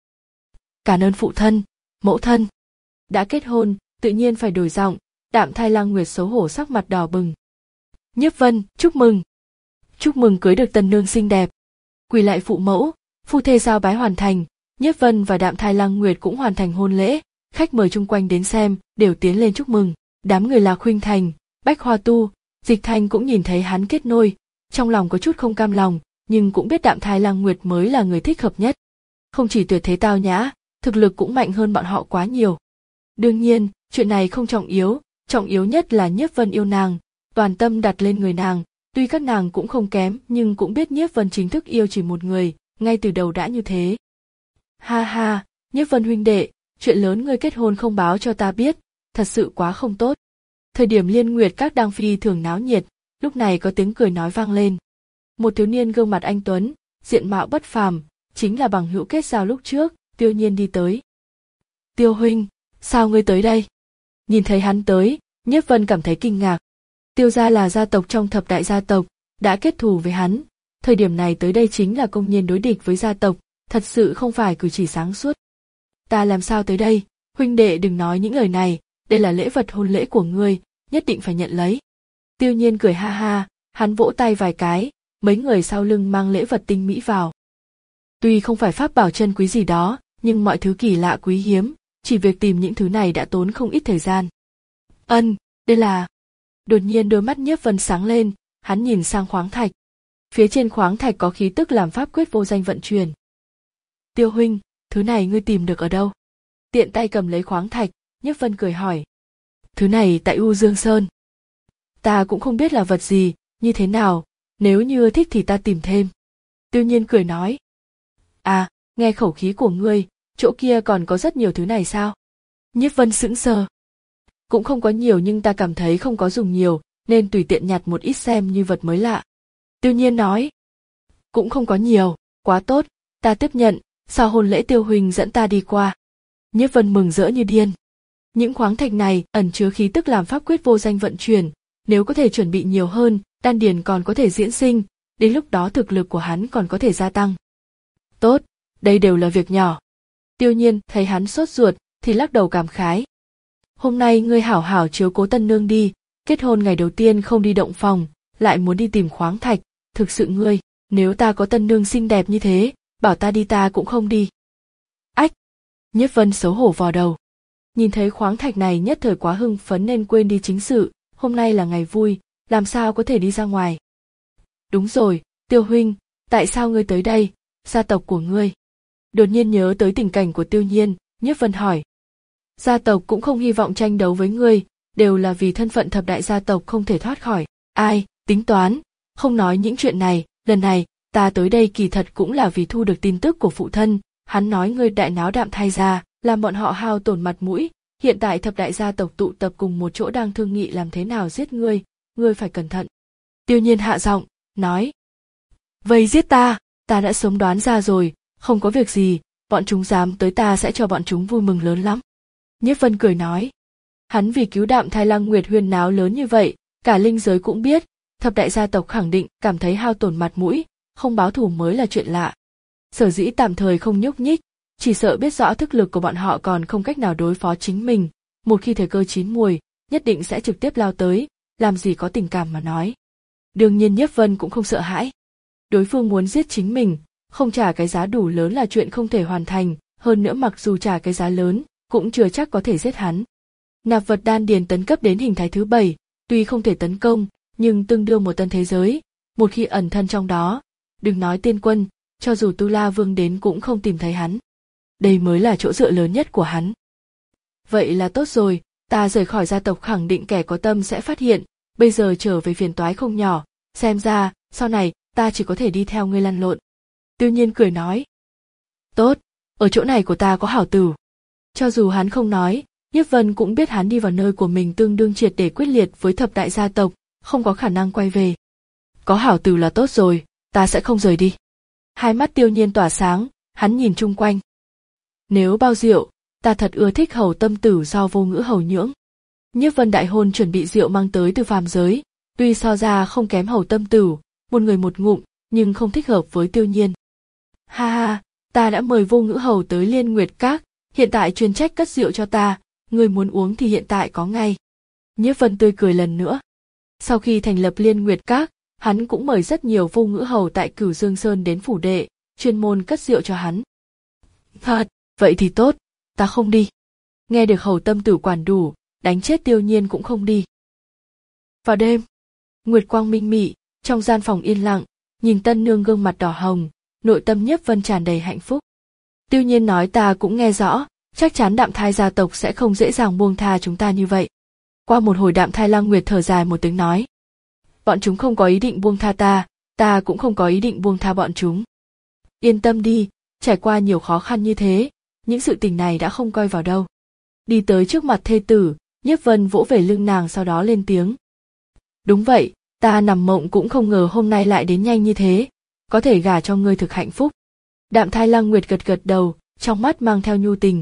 S1: Cảm ơn phụ thân, mẫu thân. Đã kết hôn, tự nhiên phải đổi giọng, Đạm Thai Lăng Nguyệt xấu hổ sắc mặt đỏ bừng. Nhiếp Vân, chúc mừng. Chúc mừng cưới được tân nương xinh đẹp. Quỳ lại phụ mẫu, phu thê giao bái hoàn thành, Nhiếp Vân và Đạm Thai Lăng Nguyệt cũng hoàn thành hôn lễ, khách mời chung quanh đến xem, đều tiến lên chúc mừng. Đám người là Khuynh Thành, Bách Hoa Tu, Dịch Thanh cũng nhìn thấy hắn kết nôi, trong lòng có chút không cam lòng, nhưng cũng biết Đạm Thai Lăng Nguyệt mới là người thích hợp nhất. Không chỉ tuyệt thế tao nhã, thực lực cũng mạnh hơn bọn họ quá nhiều. Đương nhiên, chuyện này không trọng yếu, trọng yếu nhất là Nhiếp Vân yêu nàng, toàn tâm đặt lên người nàng, tuy các nàng cũng không kém nhưng cũng biết Nhiếp Vân chính thức yêu chỉ một người, ngay từ đầu đã như thế. Ha ha, Nhiếp Vân huynh đệ, chuyện lớn ngươi kết hôn không báo cho ta biết, thật sự quá không tốt. Thời điểm Liên Nguyệt Các đang phi thường náo nhiệt, lúc này có tiếng cười nói vang lên. Một thiếu niên gương mặt anh tuấn, diện mạo bất phàm, chính là bằng hữu kết giao lúc trước, Tiêu Nhiên đi tới. Tiêu huynh, sao ngươi tới đây? Nhìn thấy hắn tới, Nhiếp Vân cảm thấy kinh ngạc. Tiêu gia là gia tộc trong thập đại gia tộc, đã kết thù với hắn, thời điểm này tới đây chính là công nhiên đối địch với gia tộc, thật sự không phải cử chỉ sáng suốt. Ta làm sao tới đây, huynh đệ đừng nói những lời này, đây là lễ vật hôn lễ của ngươi, nhất định phải nhận lấy. Tiêu Nhiên cười ha ha, hắn vỗ tay vài cái, mấy người sau lưng mang lễ vật tinh mỹ vào. Tuy không phải pháp bảo chân quý gì đó, nhưng mọi thứ kỳ lạ quý hiếm, chỉ việc tìm những thứ này đã tốn không ít thời gian. Ân, đây là... Đột nhiên đôi mắt Nhiếp Vân sáng lên, hắn nhìn sang khoáng thạch. Phía trên khoáng thạch có khí tức làm pháp quyết vô danh vận chuyển. Tiêu huynh, thứ này ngươi tìm được ở đâu? Tiện tay cầm lấy khoáng thạch, Nhiếp Vân cười hỏi. Thứ này tại U Dương Sơn. Ta cũng không biết là vật gì, như thế nào, nếu như thích thì ta tìm thêm. Tiêu Nhiên cười nói. À, nghe khẩu khí của ngươi, chỗ kia còn có rất nhiều thứ này sao? Nhiếp Vân sững sờ. Cũng không có nhiều nhưng ta cảm thấy không có dùng nhiều, nên tùy tiện nhặt một ít xem như vật mới lạ. Tiêu Nhiên nói. Cũng không có nhiều, quá tốt, ta tiếp nhận, sau hôn lễ Tiêu huynh dẫn ta đi qua. Nhiếp Vân mừng rỡ như điên. Những khoáng thạch này ẩn chứa khí tức làm pháp quyết vô danh vận chuyển, nếu có thể chuẩn bị nhiều hơn, đan điền còn có thể diễn sinh, đến lúc đó thực lực của hắn còn có thể gia tăng. Tốt, đây đều là việc nhỏ. Tiêu Nhiên thấy hắn sốt ruột thì lắc đầu cảm khái. Hôm nay ngươi hảo hảo chiếu cố tân nương đi, kết hôn ngày đầu tiên không đi động phòng, lại muốn đi tìm khoáng thạch, thực sự ngươi, nếu ta có tân nương xinh đẹp như thế, bảo ta đi ta cũng không đi. Ách! Nhiếp Vân xấu hổ vò đầu. Nhìn thấy khoáng thạch này nhất thời quá hưng phấn nên quên đi chính sự, hôm nay là ngày vui, làm sao có thể đi ra ngoài. Đúng rồi, Tiêu huynh, tại sao ngươi tới đây, gia tộc của ngươi? Đột nhiên nhớ tới tình cảnh của Tiêu Nhiên, Nhiếp Vân hỏi. Gia tộc cũng không hy vọng tranh đấu với ngươi, đều là vì thân phận thập đại gia tộc không thể thoát khỏi. Ai, tính toán, không nói những chuyện này, lần này, ta tới đây kỳ thật cũng là vì thu được tin tức của phụ thân, hắn nói ngươi đại náo Đạm Thai gia, làm bọn họ hao tổn mặt mũi, hiện tại thập đại gia tộc tụ tập cùng một chỗ đang thương nghị làm thế nào giết ngươi, ngươi phải cẩn thận. Tiêu Nhiên hạ giọng, nói. Vây giết ta, ta đã sớm đoán ra rồi, không có việc gì, bọn chúng dám tới ta sẽ cho bọn chúng vui mừng lớn lắm. Nhiếp Vân cười nói. Hắn vì cứu Đạm Thai Lăng Nguyệt huyên náo lớn như vậy, cả linh giới cũng biết, thập đại gia tộc khẳng định cảm thấy hao tổn mặt mũi, không báo thù mới là chuyện lạ. Sở dĩ tạm thời không nhúc nhích, chỉ sợ biết rõ thực lực của bọn họ còn không cách nào đối phó chính mình, một khi thời cơ chín muồi, nhất định sẽ trực tiếp lao tới, làm gì có tình cảm mà nói. Đương nhiên Nhiếp Vân cũng không sợ hãi. Đối phương muốn giết chính mình, không trả cái giá đủ lớn là chuyện không thể hoàn thành, hơn nữa mặc dù trả cái giá lớn, cũng chưa chắc có thể giết hắn. Nạp vật đan điền tấn cấp đến hình thái thứ bảy, tuy không thể tấn công, nhưng tương đương một tân thế giới, một khi ẩn thân trong đó, đừng nói tiên quân, cho dù Tu La Vương đến cũng không tìm thấy hắn. Đây mới là chỗ dựa lớn nhất của hắn. Vậy là tốt rồi, ta rời khỏi gia tộc khẳng định kẻ có tâm sẽ phát hiện, bây giờ trở về phiền toái không nhỏ, xem ra, sau này, ta chỉ có thể đi theo ngươi lăn lộn. Tiêu Nhiên cười nói. Tốt, ở chỗ này của ta có hảo tử. Cho dù hắn không nói, Nhiếp Vân cũng biết hắn đi vào nơi của mình tương đương triệt để quyết liệt với thập đại gia tộc, không có khả năng quay về. Có hảo tử là tốt rồi, ta sẽ không rời đi. Hai mắt Tiêu Nhiên tỏa sáng, hắn nhìn chung quanh. Nếu bao rượu, ta thật ưa thích hầu tâm tử do Vô Ngữ hầu nhưỡng. Nhiếp Vân đại hôn chuẩn bị rượu mang tới từ phàm giới, tuy so ra không kém hầu tâm tử, một người một ngụm, nhưng không thích hợp với Tiêu Nhiên. Ha ha, ta đã mời Vô Ngữ hầu tới Liên Nguyệt Các, hiện tại chuyên trách cất rượu cho ta, người muốn uống thì hiện tại có ngay. Nhiếp Vân tươi cười lần nữa. Sau khi thành lập Liên Nguyệt Các, hắn cũng mời rất nhiều Vô Ngữ hầu tại Cửu Dương Sơn đến phủ đệ, chuyên môn cất rượu cho hắn. Thật, vậy thì tốt, ta không đi. Nghe được hầu tâm tử quản đủ, đánh chết Tiêu Nhiên cũng không đi. Vào đêm, nguyệt quang minh mị, trong gian phòng yên lặng, nhìn tân nương gương mặt đỏ hồng, nội tâm Nhiếp Vân tràn đầy hạnh phúc. Tiêu Nhiên nói ta cũng nghe rõ, chắc chắn Đạm Thai gia tộc sẽ không dễ dàng buông tha chúng ta như vậy. Qua một hồi Đạm Thai Lăng Nguyệt thở dài một tiếng nói. Bọn chúng không có ý định buông tha ta, ta cũng không có ý định buông tha bọn chúng. Yên tâm đi, trải qua nhiều khó khăn như thế, những sự tình này đã không coi vào đâu. Đi tới trước mặt thê tử, Nhiếp Vân vỗ về lưng nàng sau đó lên tiếng. Đúng vậy, ta nằm mộng cũng không ngờ hôm nay lại đến nhanh như thế, có thể gả cho ngươi thực hạnh phúc. Đạm Thai Lăng Nguyệt gật gật đầu, trong mắt mang theo nhu tình.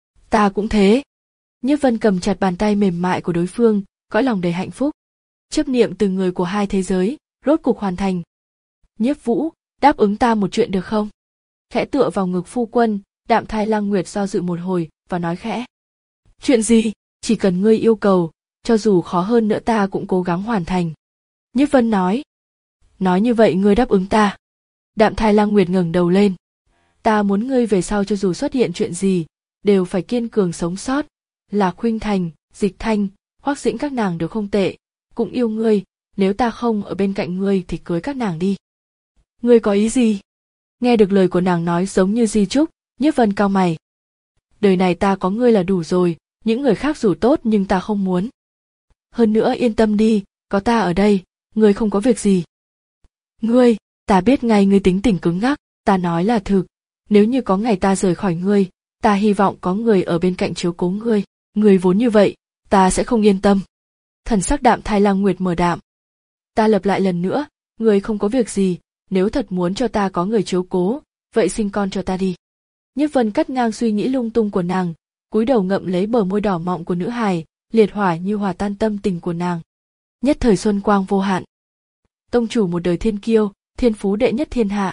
S1: Ta cũng thế. Nhiếp Vân cầm chặt bàn tay mềm mại của đối phương, cõi lòng đầy hạnh phúc. Chấp niệm từ người của hai thế giới, rốt cục hoàn thành. Nhiếp Vũ, đáp ứng ta một chuyện được không? Khẽ tựa vào ngực phu quân, Đạm Thai Lăng Nguyệt do dự một hồi, và nói khẽ. Chuyện gì? Chỉ cần ngươi yêu cầu, cho dù khó hơn nữa ta cũng cố gắng hoàn thành. Nhiếp Vân nói. Nói như vậy ngươi đáp ứng ta. Đạm Thai Lăng Nguyệt ngẩng đầu lên. Ta muốn ngươi về sau cho dù xuất hiện chuyện gì, đều phải kiên cường sống sót. Lạc Khuynh Thành, Dịch Thanh, Hoắc Dĩnh các nàng đều không tệ, cũng yêu ngươi, nếu ta không ở bên cạnh ngươi thì cưới các nàng đi. Ngươi có ý gì? Nghe được lời của nàng nói giống như di chúc, Nhiếp Vân cau mày. Đời này ta có ngươi là đủ rồi, những người khác dù tốt nhưng ta không muốn. Hơn nữa yên tâm đi, có ta ở đây, ngươi không có việc gì. Ngươi, ta biết ngay ngươi tính tình cứng ngắc, ta nói là thực, nếu như có ngày ta rời khỏi ngươi, ta hy vọng có người ở bên cạnh chiếu cố ngươi, ngươi vốn như vậy, ta sẽ không yên tâm. Thần sắc Đạm Thai Lăng Nguyệt mờ đạm. Ta lặp lại lần nữa, ngươi không có việc gì, nếu thật muốn cho ta có người chiếu cố, vậy sinh con cho ta đi. Nhiếp Vân cắt ngang suy nghĩ lung tung của nàng, cúi đầu ngậm lấy bờ môi đỏ mọng của nữ hài, liệt hỏa như hòa tan tâm tình của nàng. Nhất thời xuân quang vô hạn. Tông chủ một đời thiên kiêu, thiên phú đệ nhất thiên hạ.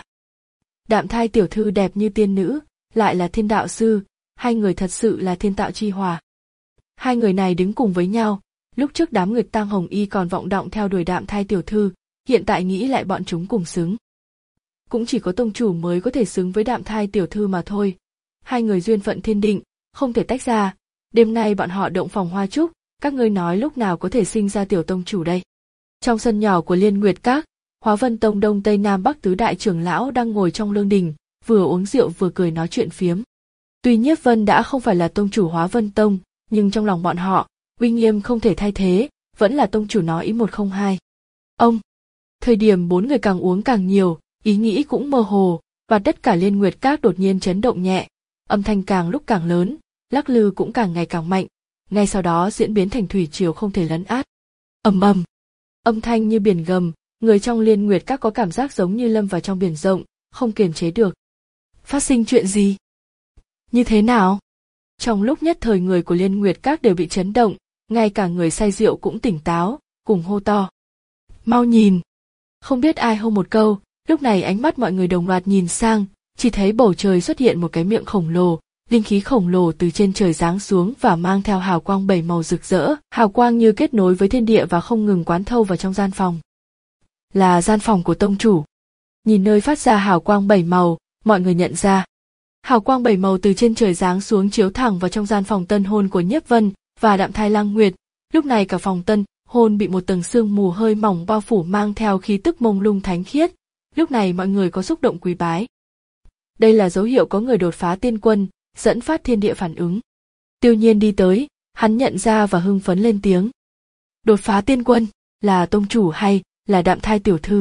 S1: Đạm Thai tiểu thư đẹp như tiên nữ, lại là thiên đạo sư, hai người thật sự là thiên tạo chi hòa. Hai người này đứng cùng với nhau, lúc trước đám Nguyệt Tang Hồng Y còn vọng động theo đuổi Đạm Thai tiểu thư, hiện tại nghĩ lại bọn chúng cùng xứng. Cũng chỉ có tông chủ mới có thể xứng với Đạm Thai tiểu thư mà thôi. Hai người duyên phận thiên định, không thể tách ra. Đêm nay bọn họ động phòng hoa trúc, các ngươi nói lúc nào có thể sinh ra tiểu tông chủ đây. Trong sân nhỏ của Liên Nguyệt Các, Hóa Vân Tông Đông Tây Nam Bắc tứ đại trưởng lão đang ngồi trong lương đình, vừa uống rượu vừa cười nói chuyện phiếm. Tuy Nhiếp Vân đã không phải là tông chủ Hóa Vân Tông, nhưng trong lòng bọn họ, uy nghiêm không thể thay thế, vẫn là tông chủ nói ý một không hai. Ông, thời điểm bốn người càng uống càng nhiều, ý nghĩ cũng mơ hồ, và tất cả Liên Nguyệt Các đột nhiên chấn động nhẹ, âm thanh càng lúc càng lớn, lắc lư cũng càng ngày càng mạnh, ngay sau đó diễn biến thành thủy triều không thể lấn át. Ầm ầm, âm thanh như biển gầm, người trong Liên Nguyệt Các có cảm giác giống như lâm vào trong biển rộng, không kiềm chế được. Phát sinh chuyện gì? Như thế nào? Trong lúc nhất thời người của Liên Nguyệt Các đều bị chấn động, ngay cả người say rượu cũng tỉnh táo, cùng hô to. Mau nhìn! Không biết ai hô một câu, lúc này ánh mắt mọi người đồng loạt nhìn sang, chỉ thấy bầu trời xuất hiện một cái miệng khổng lồ, linh khí khổng lồ từ trên trời giáng xuống và mang theo hào quang bảy màu rực rỡ, hào quang như kết nối với thiên địa và không ngừng quán thâu vào trong gian phòng. Là gian phòng của tông chủ. Nhìn nơi phát ra hào quang bảy màu, mọi người nhận ra. Hào quang bảy màu từ trên trời giáng xuống chiếu thẳng vào trong gian phòng tân hôn của Nhiếp Vân và Đạm Thai Lang Nguyệt. Lúc này cả phòng tân hôn bị một tầng sương mù hơi mỏng bao phủ mang theo khí tức mông lung thánh khiết. Lúc này mọi người có xúc động quý bái. Đây là dấu hiệu có người đột phá tiên quân, dẫn phát thiên địa phản ứng. Tiêu Nhiên đi tới, hắn nhận ra và hưng phấn lên tiếng. Đột phá tiên quân, là tông chủ hay là Đạm Thai tiểu thư?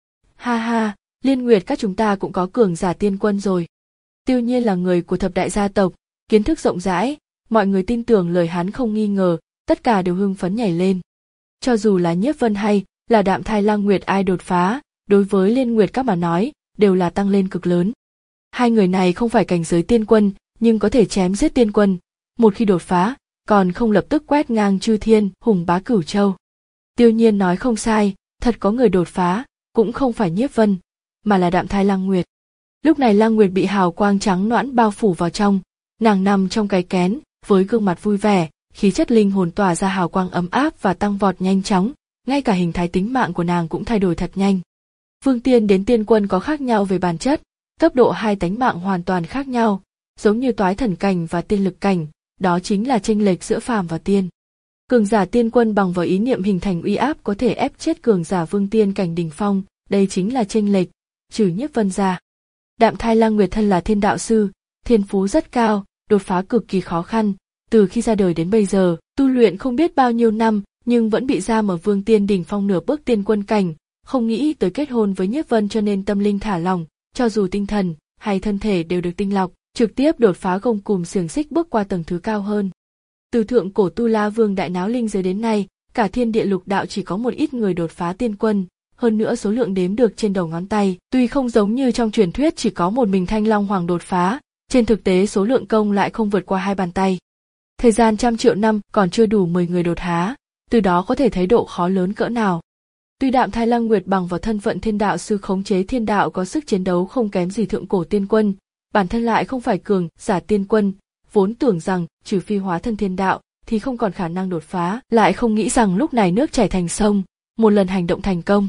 S1: Ha ha, Liên Nguyệt các chúng ta cũng có cường giả tiên quân rồi. Tiêu Nhiên là người của thập đại gia tộc, kiến thức rộng rãi, mọi người tin tưởng lời hắn không nghi ngờ, tất cả đều hưng phấn nhảy lên. Cho dù là Nhiếp Vân hay là Đạm Thai Lang Nguyệt ai đột phá, đối với Liên Nguyệt các mà nói, đều là tăng lên cực lớn. Hai người này không phải cảnh giới tiên quân, nhưng có thể chém giết tiên quân, một khi đột phá, còn không lập tức quét ngang chư thiên, hùng bá cửu châu. Tiêu Nhiên nói không sai, thật có người đột phá, cũng không phải Nhiếp Vân, mà là Đạm Thai Lang Nguyệt. Lúc này Lang Nguyệt bị hào quang trắng nõn bao phủ vào trong, nàng nằm trong cái kén, với gương mặt vui vẻ, khí chất linh hồn tỏa ra hào quang ấm áp và tăng vọt nhanh chóng, ngay cả hình thái tính mạng của nàng cũng thay đổi thật nhanh. Vương tiên đến tiên quân có khác nhau về bản chất, cấp độ hai tánh mạng hoàn toàn khác nhau, giống như toái thần cảnh và tiên lực cảnh, đó chính là chênh lệch giữa phàm và tiên. Cường giả tiên quân bằng vào ý niệm hình thành uy áp có thể ép chết cường giả vương tiên cảnh đỉnh phong, đây chính là chênh lệch, trừ Nhiếp Vân ra. Đạm Thai Lang Nguyệt thân là thiên đạo sư, thiên phú rất cao, đột phá cực kỳ khó khăn, từ khi ra đời đến bây giờ, tu luyện không biết bao nhiêu năm, nhưng vẫn bị giam ở vương tiên đỉnh phong nửa bước tiên quân cảnh, không nghĩ tới kết hôn với Nhiếp Vân cho nên tâm linh thả lỏng, cho dù tinh thần hay thân thể đều được tinh lọc, trực tiếp đột phá gông cùm xiềng xích bước qua tầng thứ cao hơn. Từ thượng cổ Tu La Vương đại náo linh giới đến nay, cả thiên địa lục đạo chỉ có một ít người đột phá tiên quân, hơn nữa số lượng đếm được trên đầu ngón tay, tuy không giống như trong truyền thuyết chỉ có một mình Thanh Long Hoàng đột phá, trên thực tế số lượng công lại không vượt qua hai bàn tay. Thời gian trăm triệu năm còn chưa đủ mười người đột phá, từ đó có thể thấy độ khó lớn cỡ nào. Tuy Đạm Thai Lang Nguyệt bằng vào thân phận thiên đạo sư khống chế thiên đạo có sức chiến đấu không kém gì thượng cổ tiên quân, bản thân lại không phải cường giả tiên quân, vốn tưởng rằng trừ phi hóa thân thiên đạo thì không còn khả năng đột phá, lại không nghĩ rằng lúc này nước chảy thành sông, một lần hành động thành công.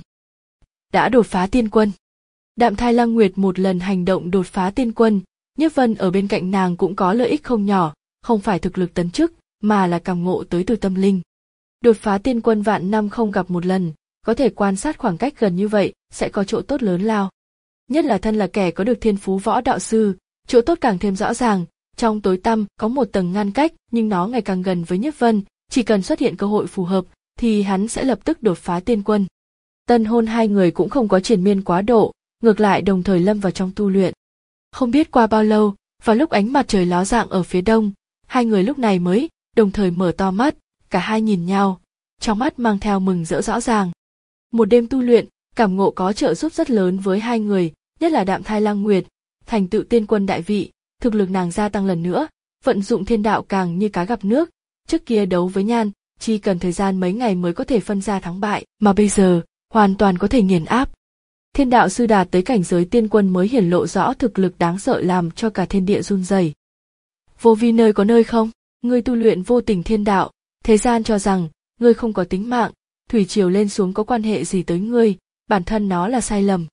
S1: Đã đột phá tiên quân. Đạm Thai Lang Nguyệt một lần hành động đột phá tiên quân, Nhiếp Vân ở bên cạnh nàng cũng có lợi ích không nhỏ, không phải thực lực tấn chức, mà là cảm ngộ tới từ tâm linh. Đột phá tiên quân vạn năm không gặp một lần, có thể quan sát khoảng cách gần như vậy, sẽ có chỗ tốt lớn lao. Nhất là thân là kẻ có được thiên phú võ đạo sư, chỗ tốt càng thêm rõ ràng, trong tối tăm có một tầng ngăn cách, nhưng nó ngày càng gần với Nhiếp Vân, chỉ cần xuất hiện cơ hội phù hợp, thì hắn sẽ lập tức đột phá tiên quân. Tân hôn hai người cũng không có triền miên quá độ, ngược lại đồng thời lâm vào trong tu luyện. Không biết qua bao lâu, vào lúc ánh mặt trời ló dạng ở phía đông, hai người lúc này mới đồng thời mở to mắt, cả hai nhìn nhau, trong mắt mang theo mừng rỡ rõ ràng. Một đêm tu luyện, cảm ngộ có trợ giúp rất lớn với hai người, nhất là Đạm Thai Lang Nguyệt, thành tựu tiên quân đại vị, thực lực nàng gia tăng lần nữa, vận dụng thiên đạo càng như cá gặp nước, trước kia đấu với Nhan, chỉ cần thời gian mấy ngày mới có thể phân ra thắng bại, mà bây giờ, hoàn toàn có thể nghiền áp. Thiên đạo sư đạt tới cảnh giới tiên quân mới hiển lộ rõ thực lực đáng sợ làm cho cả thiên địa run rẩy. Vô vi nơi có nơi không, ngươi tu luyện vô tình thiên đạo, thế gian cho rằng, ngươi không có tính mạng, thủy triều lên xuống có quan hệ gì tới ngươi, bản thân nó là sai lầm.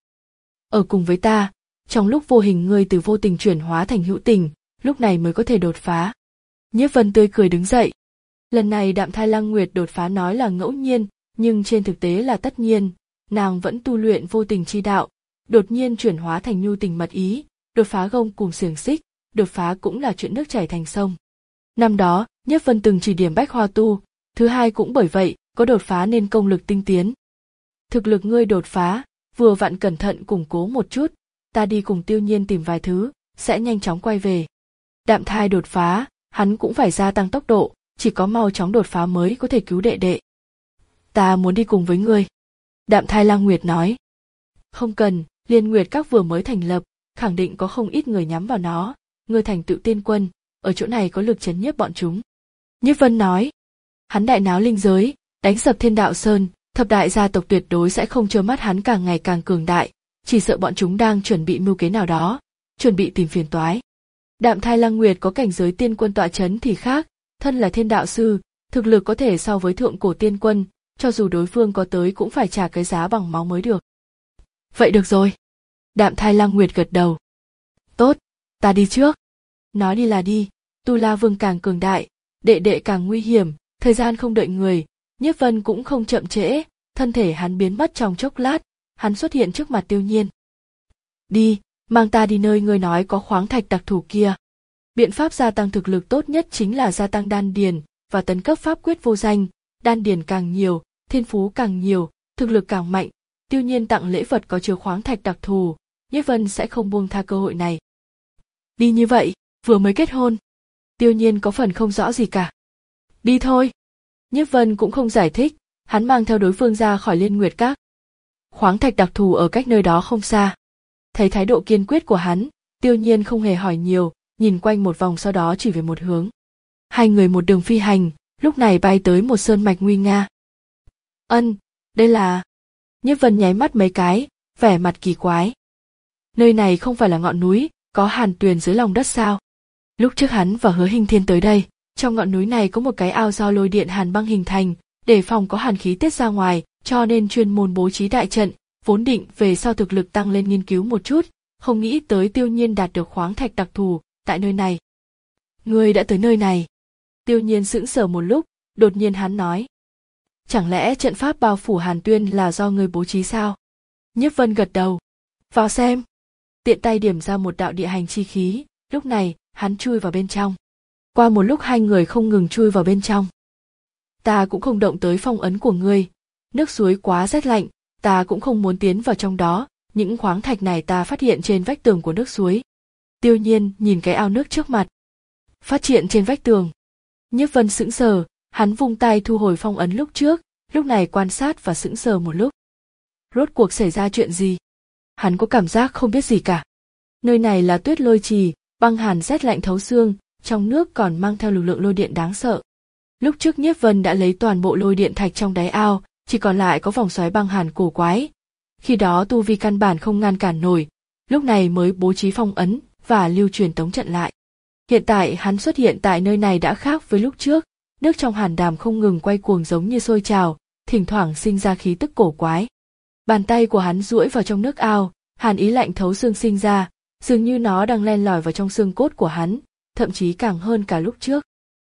S1: Ở cùng với ta, trong lúc vô hình ngươi từ vô tình chuyển hóa thành hữu tình, lúc này mới có thể đột phá. Nhiếp Vân tươi cười đứng dậy. Lần này Đạm Thai Lang Nguyệt đột phá nói là ngẫu nhiên, nhưng trên thực tế là tất nhiên, nàng vẫn tu luyện vô tình chi đạo, đột nhiên chuyển hóa thành nhu tình mật ý, đột phá gông cùm xiềng xích, đột phá cũng là chuyện nước chảy thành sông. Năm đó, Nhiếp Vân từng chỉ điểm Bách Hoa tu, thứ hai cũng bởi vậy, có đột phá nên công lực tinh tiến. Thực lực ngươi đột phá, vừa vặn cẩn thận củng cố một chút, ta đi cùng Tiêu Nhiên tìm vài thứ, sẽ nhanh chóng quay về. Đạm Thai đột phá, hắn cũng phải gia tăng tốc độ, chỉ có mau chóng đột phá mới có thể cứu đệ đệ. Ta muốn đi cùng với ngươi. Đạm Thai Lang Nguyệt nói. Không cần, Liên Nguyệt các vừa mới thành lập, khẳng định có không ít người nhắm vào nó, ngươi thành tựu tiên quân, ở chỗ này có lực chấn nhiếp bọn chúng. Nhiếp Vân nói. Hắn đại náo linh giới, đánh sập Thiên Đạo Sơn, thập đại gia tộc tuyệt đối sẽ không trơ mắt hắn càng ngày càng cường đại, chỉ sợ bọn chúng đang chuẩn bị mưu kế nào đó, chuẩn bị tìm phiền toái. Đạm Thai Lang Nguyệt có cảnh giới tiên quân tọa chấn thì khác, thân là thiên đạo sư, thực lực có thể so với thượng cổ tiên quân, cho dù đối phương có tới cũng phải trả cái giá bằng máu mới được. Vậy được rồi. Đạm Thai Lang Nguyệt gật đầu. Tốt, ta đi trước. Nói đi là đi, Tu La Vương càng cường đại, đệ đệ càng nguy hiểm, thời gian không đợi người, Nhiếp Vân cũng không chậm trễ, thân thể hắn biến mất trong chốc lát, hắn xuất hiện trước mặt Tiêu Nhiên. Đi, mang ta đi nơi ngươi nói có khoáng thạch đặc thù kia. Biện pháp gia tăng thực lực tốt nhất chính là gia tăng đan điền và tấn cấp pháp quyết vô danh, đan điền càng nhiều, thiên phú càng nhiều, thực lực càng mạnh. Tiêu Nhiên tặng lễ vật có chứa khoáng thạch đặc thù, Nhiếp Vân sẽ không buông tha cơ hội này. Đi như vậy, vừa mới kết hôn. Tiêu Nhiên có phần không rõ gì cả. Đi thôi. Nhiếp Vân cũng không giải thích, hắn mang theo đối phương ra khỏi Liên Nguyệt Các. Khoáng thạch đặc thù ở cách nơi đó không xa. Thấy thái độ kiên quyết của hắn, Tiêu Nhiên không hề hỏi nhiều, nhìn quanh một vòng sau đó chỉ về một hướng. Hai người một đường phi hành, lúc này bay tới một sơn mạch nguy nga. Ân, đây là... Nhiếp Vân nháy mắt mấy cái, vẻ mặt kỳ quái. Nơi này không phải là ngọn núi, có hàn tuyền dưới lòng đất sao? Lúc trước hắn và Hứa Hình Thiên tới đây, trong ngọn núi này có một cái ao do lôi điện hàn băng hình thành, để phòng có hàn khí tiết ra ngoài, cho nên chuyên môn bố trí đại trận, vốn định về sau thực lực tăng lên nghiên cứu một chút, không nghĩ tới Tiêu Nhiên đạt được khoáng thạch đặc thù tại nơi này. Ngươi đã tới nơi này. Tiêu Nhiên sững sờ một lúc, đột nhiên hắn nói. Chẳng lẽ trận pháp bao phủ Hàn Tuyên là do ngươi bố trí sao? Nhiếp Vân gật đầu. Vào xem. Tiện tay điểm ra một đạo địa hành chi khí, lúc này hắn chui vào bên trong. Qua một lúc hai người không ngừng chui vào bên trong. Ta cũng không động tới phong ấn của ngươi, nước suối quá rét lạnh, ta cũng không muốn tiến vào trong đó, những khoáng thạch này ta phát hiện trên vách tường của nước suối. Tiêu Nhiên nhìn cái ao nước trước mặt. Phát hiện trên vách tường. Nhiếp Vân sững sờ, hắn vung tay thu hồi phong ấn lúc trước, lúc này quan sát và sững sờ một lúc. Rốt cuộc xảy ra chuyện gì? Hắn có cảm giác không biết gì cả. Nơi này là Tuyết Lôi Trì, băng hàn rét lạnh thấu xương, trong nước còn mang theo lực lượng lôi điện đáng sợ. Lúc trước Nhiếp Vân đã lấy toàn bộ lôi điện thạch trong đáy ao, chỉ còn lại có vòng xoáy băng hàn cổ quái. Khi đó tu vi căn bản không ngăn cản nổi, lúc này mới bố trí phong ấn và lưu truyền tống trận lại. Hiện tại hắn xuất hiện tại nơi này đã khác với lúc trước, nước trong hàn đàm không ngừng quay cuồng giống như sôi trào, thỉnh thoảng sinh ra khí tức cổ quái. Bàn tay của hắn duỗi vào trong nước ao, hàn ý lạnh thấu xương sinh ra, dường như nó đang len lỏi vào trong xương cốt của hắn, thậm chí càng hơn cả lúc trước.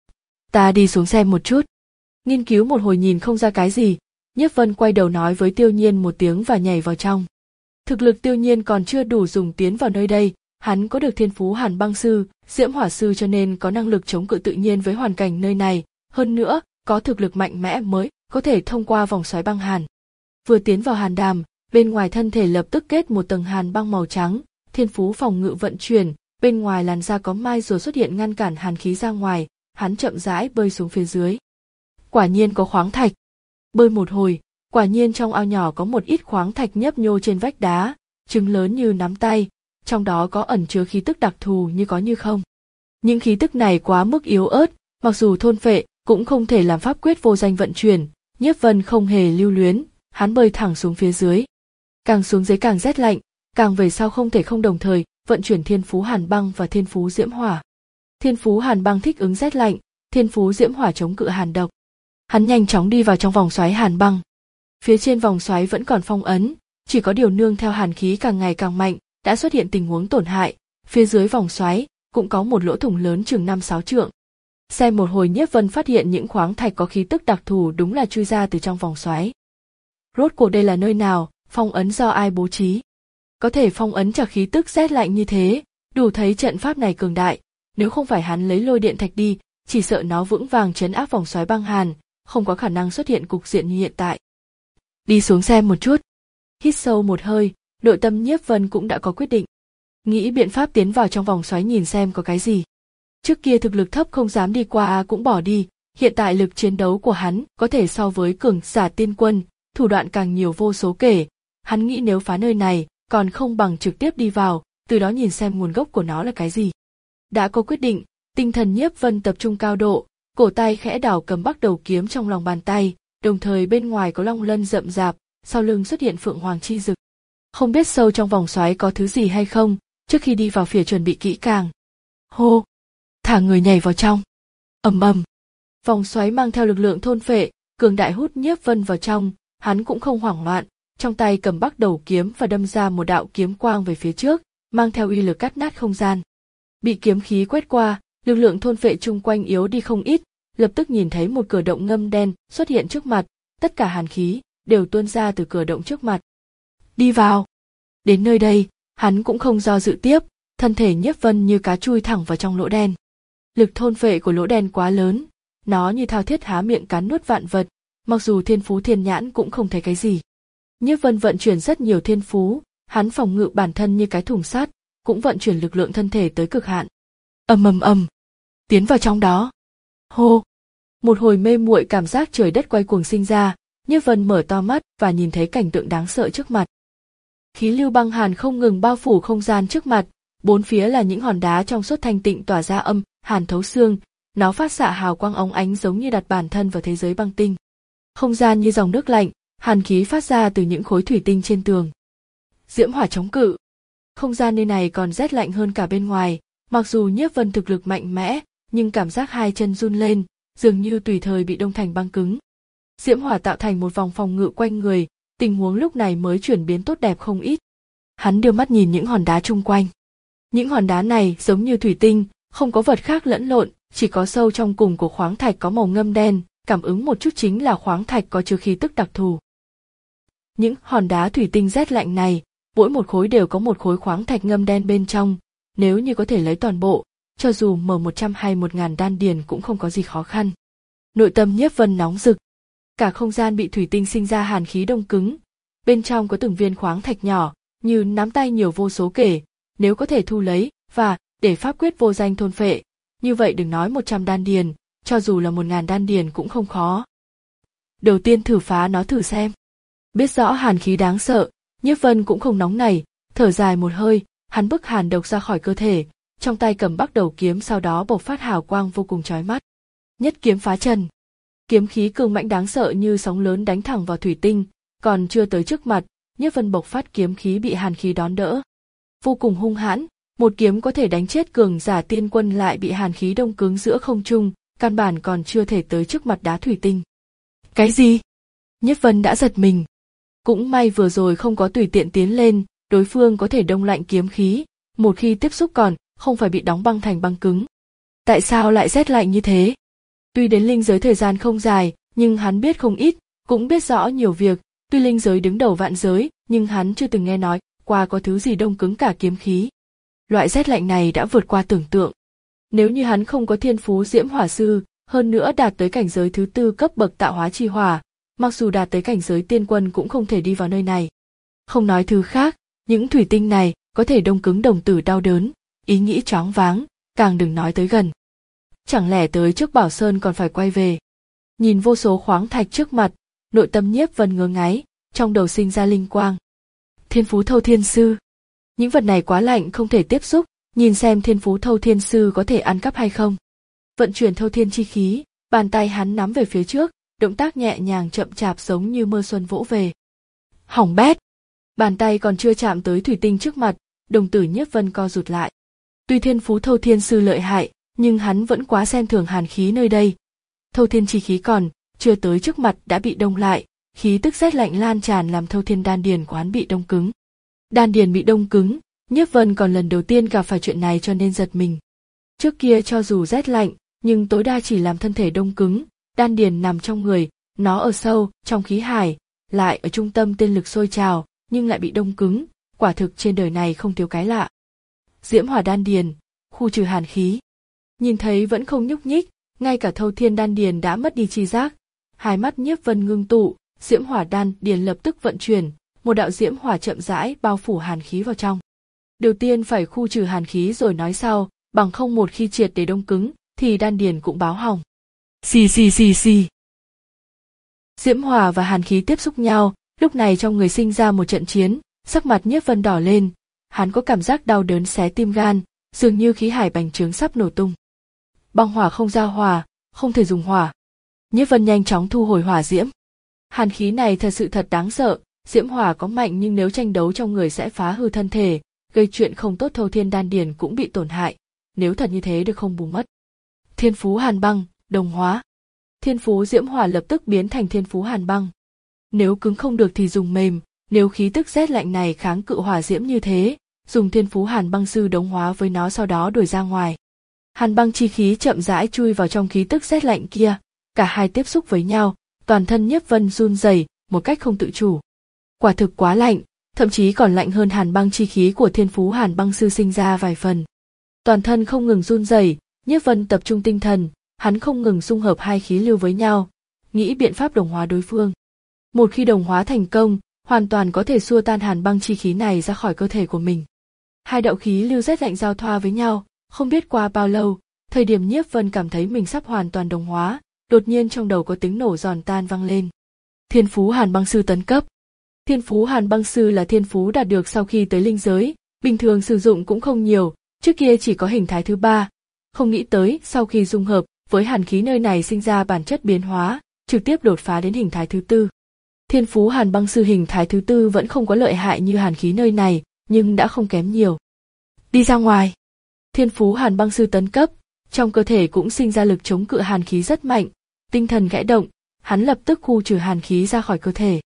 S1: Ta đi xuống xem một chút. Nghiên cứu một hồi nhìn không ra cái gì, Nhiếp Vân quay đầu nói với Tiêu Nhiên một tiếng và nhảy vào trong. Thực lực Tiêu Nhiên còn chưa đủ dùng tiến vào nơi đây, hắn có được thiên phú Hàn Băng Sư, Diễm Hỏa Sư cho nên có năng lực chống cự tự nhiên với hoàn cảnh nơi này, hơn nữa, có thực lực mạnh mẽ mới có thể thông qua vòng xoáy băng hàn. Vừa tiến vào hàn đàm, bên ngoài thân thể lập tức kết một tầng hàn băng màu trắng, thiên phú phòng ngự vận chuyển, bên ngoài làn da có mai rùa xuất hiện ngăn cản hàn khí ra ngoài, hắn chậm rãi bơi xuống phía dưới. Quả nhiên có khoáng thạch. Bơi một hồi, quả nhiên trong ao nhỏ có một ít khoáng thạch nhấp nhô trên vách đá, trứng lớn như nắm tay, trong đó có ẩn chứa khí tức đặc thù như có như không. Những khí tức này quá mức yếu ớt, mặc dù thôn phệ cũng không thể làm pháp quyết vô danh vận chuyển, Nhiếp Vân không hề lưu luyến, hắn bơi thẳng xuống phía dưới. Càng xuống dưới càng rét lạnh, càng về sau không thể không đồng thời vận chuyển thiên phú hàn băng và thiên phú diễm hỏa. Thiên phú hàn băng thích ứng rét lạnh, thiên phú diễm hỏa chống cự hàn độc. Hắn nhanh chóng đi vào trong vòng xoáy hàn băng. Phía trên vòng xoáy vẫn còn phong ấn, chỉ có điều nương theo hàn khí càng ngày càng mạnh, đã xuất hiện tình huống tổn hại. Phía dưới vòng xoáy cũng có một lỗ thủng lớn chừng năm sáu trượng. Xem một hồi Nhiếp Vân phát hiện những khoáng thạch có khí tức đặc thù đúng là chui ra từ trong vòng xoáy. Rốt cuộc đây là nơi nào, phong ấn do ai bố trí? Có thể phong ấn chặt khí tức rét lạnh như thế, đủ thấy trận pháp này cường đại, nếu không phải hắn lấy lôi điện thạch đi, chỉ sợ nó vững vàng trấn áp vòng xoáy băng hàn, không có khả năng xuất hiện cục diện như hiện tại. Đi xuống xem một chút. Hít sâu một hơi, nội tâm Nhiếp Vân cũng đã có quyết định. Nghĩ biện pháp tiến vào trong vòng xoáy nhìn xem có cái gì. Trước kia thực lực thấp không dám đi qua cũng bỏ đi, hiện tại lực chiến đấu của hắn có thể so với cường giả tiên quân, thủ đoạn càng nhiều vô số kể. Hắn nghĩ nếu phá nơi này, còn không bằng trực tiếp đi vào, từ đó nhìn xem nguồn gốc của nó là cái gì. Đã có quyết định, tinh thần Nhiếp Vân tập trung cao độ, cổ tay khẽ đảo cầm bắc đầu kiếm trong lòng bàn tay, đồng thời bên ngoài có long lân rậm rạp, sau lưng xuất hiện phượng hoàng chi rực. Không biết sâu trong vòng xoáy có thứ gì hay không, trước khi đi vào phía chuẩn bị kỹ càng. Hô! Thả người nhảy vào trong. Ầm ầm. Vòng xoáy mang theo lực lượng thôn phệ, cường đại hút Nhiếp Vân vào trong, hắn cũng không hoảng loạn, trong tay cầm bắc đầu kiếm và đâm ra một đạo kiếm quang về phía trước, mang theo uy lực cắt nát không gian. Bị kiếm khí quét qua, lực lượng thôn phệ chung quanh yếu đi không ít, lập tức nhìn thấy một cửa động ngâm đen xuất hiện trước mặt, tất cả hàn khí đều tuôn ra từ cửa động trước mặt. Đi vào. Đến nơi đây, hắn cũng không do dự tiếp, thân thể Nhiếp Vân như cá chui thẳng vào trong lỗ đen. Lực thôn phệ của lỗ đen quá lớn, nó như thao thiết há miệng cắn nuốt vạn vật, mặc dù thiên phú thiên nhãn cũng không thấy cái gì. Nhiếp Vân vận chuyển rất nhiều thiên phú, hắn phòng ngự bản thân như cái thùng sắt, cũng vận chuyển lực lượng thân thể tới cực hạn. Ầm ầm ầm, tiến vào trong đó. Hô, một hồi mê muội cảm giác trời đất quay cuồng sinh ra, Nhiếp Vân mở to mắt và nhìn thấy cảnh tượng đáng sợ trước mặt. Khí lưu băng hàn không ngừng bao phủ không gian trước mặt, bốn phía là những hòn đá trong suốt thanh tịnh tỏa ra âm hàn thấu xương, nó phát xạ hào quang óng ánh giống như đặt bản thân vào thế giới băng tinh. Không gian như dòng nước lạnh, hàn khí phát ra từ những khối thủy tinh trên tường. Diễm hỏa chống cự. Không gian nơi này còn rét lạnh hơn cả bên ngoài, mặc dù Nhiếp Vân thực lực mạnh mẽ, nhưng cảm giác hai chân run lên, dường như tùy thời bị đông thành băng cứng. Diễm hỏa tạo thành một vòng phòng ngự quanh người, tình huống lúc này mới chuyển biến tốt đẹp không ít. Hắn đưa mắt nhìn những hòn đá chung quanh. Những hòn đá này giống như thủy tinh, không có vật khác lẫn lộn, chỉ có sâu trong cùng của khoáng thạch có màu ngâm đen, cảm ứng một chút chính là khoáng thạch có chứa khí tức đặc thù. Những hòn đá thủy tinh rét lạnh này, mỗi một khối đều có một khối khoáng thạch ngâm đen bên trong, nếu như có thể lấy toàn bộ, cho dù mở một trăm hay một ngàn đan điền cũng không có gì khó khăn. Nội tâm Nhiếp Vân nóng rực. Cả không gian bị thủy tinh sinh ra hàn khí đông cứng, bên trong có từng viên khoáng thạch nhỏ, như nắm tay nhiều vô số kể, nếu có thể thu lấy, và, để pháp quyết vô danh thôn phệ, như vậy đừng nói một trăm đan điền, cho dù là một ngàn đan điền cũng không khó. Đầu tiên thử phá nó thử xem. Biết rõ hàn khí đáng sợ, Nhiếp Vân cũng không nóng nảy, thở dài một hơi, hắn bức hàn độc ra khỏi cơ thể, trong tay cầm bắc đầu kiếm sau đó bộc phát hào quang vô cùng chói mắt. Nhất kiếm phá trần. Kiếm khí cường mãnh đáng sợ như sóng lớn đánh thẳng vào thủy tinh, còn chưa tới trước mặt, Nhiếp Vân bộc phát kiếm khí bị hàn khí đón đỡ. Vô cùng hung hãn, một kiếm có thể đánh chết cường giả tiên quân lại bị hàn khí đông cứng giữa không trung, căn bản còn chưa thể tới trước mặt đá thủy tinh. Cái gì? Nhiếp Vân đã giật mình. Cũng may vừa rồi không có tùy tiện tiến lên, đối phương có thể đông lạnh kiếm khí, một khi tiếp xúc còn không phải bị đóng băng thành băng cứng. Tại sao lại rét lạnh như thế? Tuy đến linh giới thời gian không dài, nhưng hắn biết không ít, cũng biết rõ nhiều việc, tuy linh giới đứng đầu vạn giới, nhưng hắn chưa từng nghe nói qua có thứ gì đông cứng cả kiếm khí. Loại rét lạnh này đã vượt qua tưởng tượng. Nếu như hắn không có thiên phú diễm hỏa sư, hơn nữa đạt tới cảnh giới thứ tư cấp bậc tạo hóa chi hỏa, mặc dù đạt tới cảnh giới tiên quân cũng không thể đi vào nơi này. Không nói thứ khác, những thủy tinh này có thể đông cứng đồng tử đau đớn, ý nghĩ choáng váng, càng đừng nói tới gần. Chẳng lẽ tới trước Bảo Sơn còn phải quay về? Nhìn vô số khoáng thạch trước mặt, nội tâm Nhiếp Vân ngứa ngáy, trong đầu sinh ra linh quang. Thiên phú Thâu Thiên Sư. Những vật này quá lạnh không thể tiếp xúc, nhìn xem thiên phú Thâu Thiên Sư có thể ăn cắp hay không. Vận chuyển Thâu Thiên chi khí, bàn tay hắn nắm về phía trước, động tác nhẹ nhàng chậm chạp giống như mưa xuân vỗ về. Hỏng bét! Bàn tay còn chưa chạm tới thủy tinh trước mặt, đồng tử Nhiếp Vân co rụt lại. Tuy thiên phú Thâu Thiên Sư lợi hại, nhưng hắn vẫn quá xem thường hàn khí nơi đây. Thâu Thiên chi khí còn chưa tới trước mặt đã bị đông lại, khí tức rét lạnh lan tràn làm Thâu Thiên đan điền của hắn bị đông cứng. Đan điền bị đông cứng, Nhiếp Vân còn lần đầu tiên gặp phải chuyện này cho nên giật mình. Trước kia cho dù rét lạnh, nhưng tối đa chỉ làm thân thể đông cứng, đan điền nằm trong người, nó ở sâu trong khí hải, lại ở trung tâm tiên lực sôi trào, nhưng lại bị đông cứng, quả thực trên đời này không thiếu cái lạ. Diễm hỏa đan điền, khu trừ hàn khí. Nhìn thấy vẫn không nhúc nhích, ngay cả Thâu Thiên đan điền đã mất đi chi giác, hai mắt Nhiếp Vân ngưng tụ, diễm hỏa đan điền lập tức vận chuyển, một đạo diễm hỏa chậm rãi bao phủ hàn khí vào trong. Đầu tiên phải khu trừ hàn khí rồi nói sau, bằng không một khi triệt để đông cứng, thì đan điền cũng báo hỏng. Xì xì xì xì. Diễm hỏa và hàn khí tiếp xúc nhau, lúc này trong người sinh ra một trận chiến, sắc mặt Nhiếp Vân đỏ lên, hắn có cảm giác đau đớn xé tim gan, dường như khí hải bành trướng sắp nổ tung. Băng hỏa không ra hỏa, không thể dùng hỏa. Nhiếp Vân nhanh chóng thu hồi hỏa diễm. Hàn khí này thật sự thật đáng sợ, diễm hỏa có mạnh nhưng nếu tranh đấu trong người sẽ phá hư thân thể, gây chuyện không tốt. Thâu Thiên đan điền cũng bị tổn hại, nếu thật như thế được không bù mất. Thiên phú hàn băng, đồng hóa. Thiên phú diễm hỏa lập tức biến thành thiên phú hàn băng. Nếu cứng không được thì dùng mềm, Nếu khí tức rét lạnh này kháng cự hỏa diễm như thế, dùng thiên phú Hàn Băng Sư đống hóa với nó sau đó đuổi ra ngoài. Hàn băng chi khí chậm rãi chui vào trong khí tức rét lạnh kia, cả hai tiếp xúc với nhau, toàn thân Nhiếp Vân run rẩy một cách không tự chủ. Quả thực quá lạnh, thậm chí còn lạnh hơn hàn băng chi khí của thiên phú Hàn Băng Sư sinh ra vài phần. Toàn thân không ngừng run rẩy, Nhiếp Vân tập trung tinh thần, hắn không ngừng xung hợp hai khí lưu với nhau, nghĩ biện pháp đồng hóa đối phương. Một khi đồng hóa thành công, hoàn toàn có thể xua tan hàn băng chi khí này ra khỏi cơ thể của mình. Hai đạo khí lưu rét lạnh giao thoa với nhau, không biết qua bao lâu, thời điểm Nhiếp Vân cảm thấy mình sắp hoàn toàn đồng hóa, đột nhiên trong đầu có tiếng nổ giòn tan vang lên. Thiên phú Hàn Băng Sư tấn cấp. Thiên phú Hàn Băng Sư là thiên phú đạt được sau khi tới linh giới, bình thường sử dụng cũng không nhiều, trước kia chỉ có hình thái thứ ba. Không nghĩ tới sau khi dung hợp với hàn khí nơi này sinh ra bản chất biến hóa, trực tiếp đột phá đến hình thái thứ tư. Thiên phú Hàn Băng Sư hình thái thứ tư vẫn không có lợi hại như hàn khí nơi này, nhưng đã không kém nhiều. Đi ra ngoài. Thiên phú Hàn Băng Sư tấn cấp, trong cơ thể cũng sinh ra lực chống cự hàn khí rất mạnh, tinh thần khẽ động, hắn lập tức khu trừ hàn khí ra khỏi cơ thể.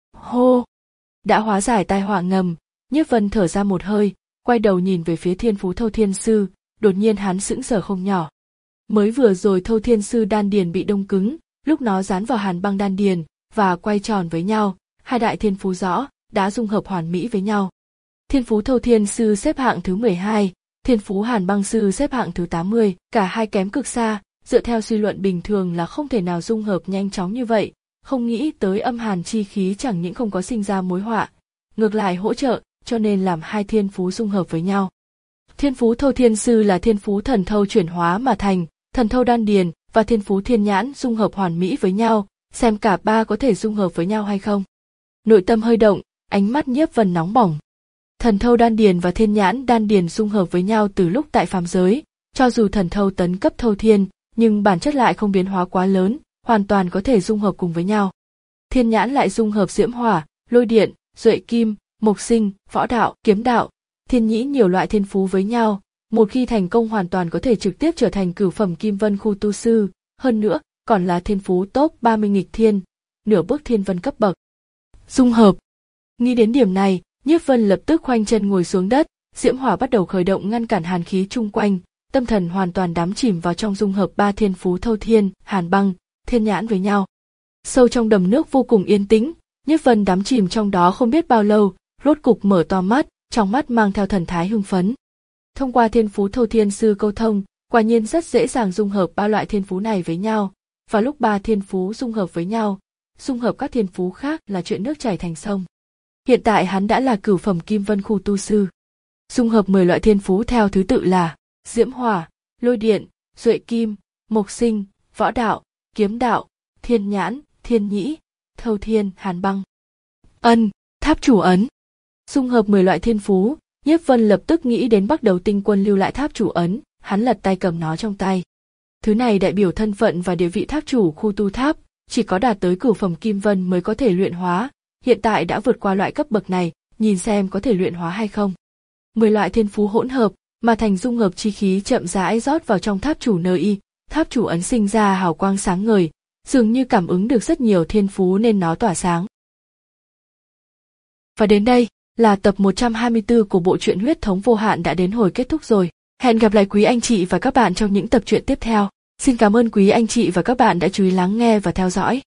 S1: Hô! Đã hóa giải tai họa ngầm, Nhiếp Vân thở ra một hơi, quay đầu nhìn về phía thiên phú Thâu Thiên Sư, đột nhiên hắn sững sờ không nhỏ. Mới vừa rồi Thâu Thiên Sư đan điền bị đông cứng, lúc nó dán vào hàn băng đan điền và quay tròn với nhau, hai đại thiên phú rõ đã dung hợp hoàn mỹ với nhau. Thiên phú Thâu Thiên Sư xếp hạng thứ mười hai, thiên phú Hàn Băng Sư xếp hạng thứ tám mươi, cả hai kém cực xa, dựa theo suy luận bình thường là không thể nào dung hợp nhanh chóng như vậy, không nghĩ tới âm hàn chi khí chẳng những không có sinh ra mối họa, ngược lại hỗ trợ, cho nên làm hai thiên phú dung hợp với nhau. Thiên phú Thâu Thiên Sư là thiên phú thần thâu chuyển hóa mà thành, thần thâu đan điền và thiên phú thiên nhãn dung hợp hoàn mỹ với nhau, xem cả ba có thể dung hợp với nhau hay không. Nội tâm hơi động, ánh mắt Nhiếp Vân nóng bỏng. Thần thâu đan điền và thiên nhãn đan điền dung hợp với nhau từ lúc tại phàm giới, cho dù thần thâu tấn cấp thâu thiên, nhưng bản chất lại không biến hóa quá lớn, hoàn toàn có thể dung hợp cùng với nhau. Thiên nhãn lại dung hợp diễm hỏa, lôi điện, duệ kim, mộc sinh, võ đạo, kiếm đạo, thiên nhĩ nhiều loại thiên phú với nhau, một khi thành công hoàn toàn có thể trực tiếp trở thành cửu phẩm kim vân khu tu sư, hơn nữa còn là thiên phú top ba mươi nghịch thiên, nửa bước thiên vân cấp bậc. Dung hợp. Nghĩ đến điểm này, Nhiếp Vân lập tức khoanh chân ngồi xuống đất, diễm hỏa bắt đầu khởi động ngăn cản hàn khí chung quanh, tâm thần hoàn toàn đắm chìm vào trong dung hợp ba thiên phú Thâu Thiên, Hàn Băng, Thiên Nhãn với nhau. Sâu trong đầm nước vô cùng yên tĩnh, Nhiếp Vân đắm chìm trong đó không biết bao lâu, rốt cục mở to mắt, trong mắt mang theo thần thái hưng phấn. Thông qua thiên phú Thâu Thiên Sư câu thông, quả nhiên rất dễ dàng dung hợp ba loại thiên phú này với nhau, và lúc ba thiên phú dung hợp với nhau, dung hợp các thiên phú khác là chuyện nước chảy thành sông. Hiện tại hắn đã là cửu phẩm kim vân khu tu sư. Dung hợp mười loại thiên phú theo thứ tự là diễm hỏa, lôi điện, duệ kim, mộc sinh, võ đạo, kiếm đạo, thiên nhãn, thiên nhĩ, thâu thiên, hàn băng. Ân, tháp chủ ấn. Dung hợp mười loại thiên phú, Nhiếp Vân lập tức nghĩ đến Bắc Đầu Tinh Quân lưu lại tháp chủ ấn, hắn lật tay cầm nó trong tay. Thứ này đại biểu thân phận và địa vị tháp chủ khu tu tháp, chỉ có đạt tới cửu phẩm kim vân mới có thể luyện hóa, hiện tại đã vượt qua loại cấp bậc này, nhìn xem có thể luyện hóa hay không. Mười loại thiên phú hỗn hợp, mà thành dung hợp chi khí chậm rãi rót vào trong tháp chủ nơi, tháp chủ ấn sinh ra hào quang sáng ngời, dường như cảm ứng được rất nhiều thiên phú nên nó tỏa sáng. Và đến đây là tập một trăm hai mươi tư của bộ truyện Huyết Thống Vô Hạn đã đến hồi kết thúc rồi. Hẹn gặp lại quý anh chị và các bạn trong những tập truyện tiếp theo. Xin cảm ơn quý anh chị và các bạn đã chú ý lắng nghe và theo dõi.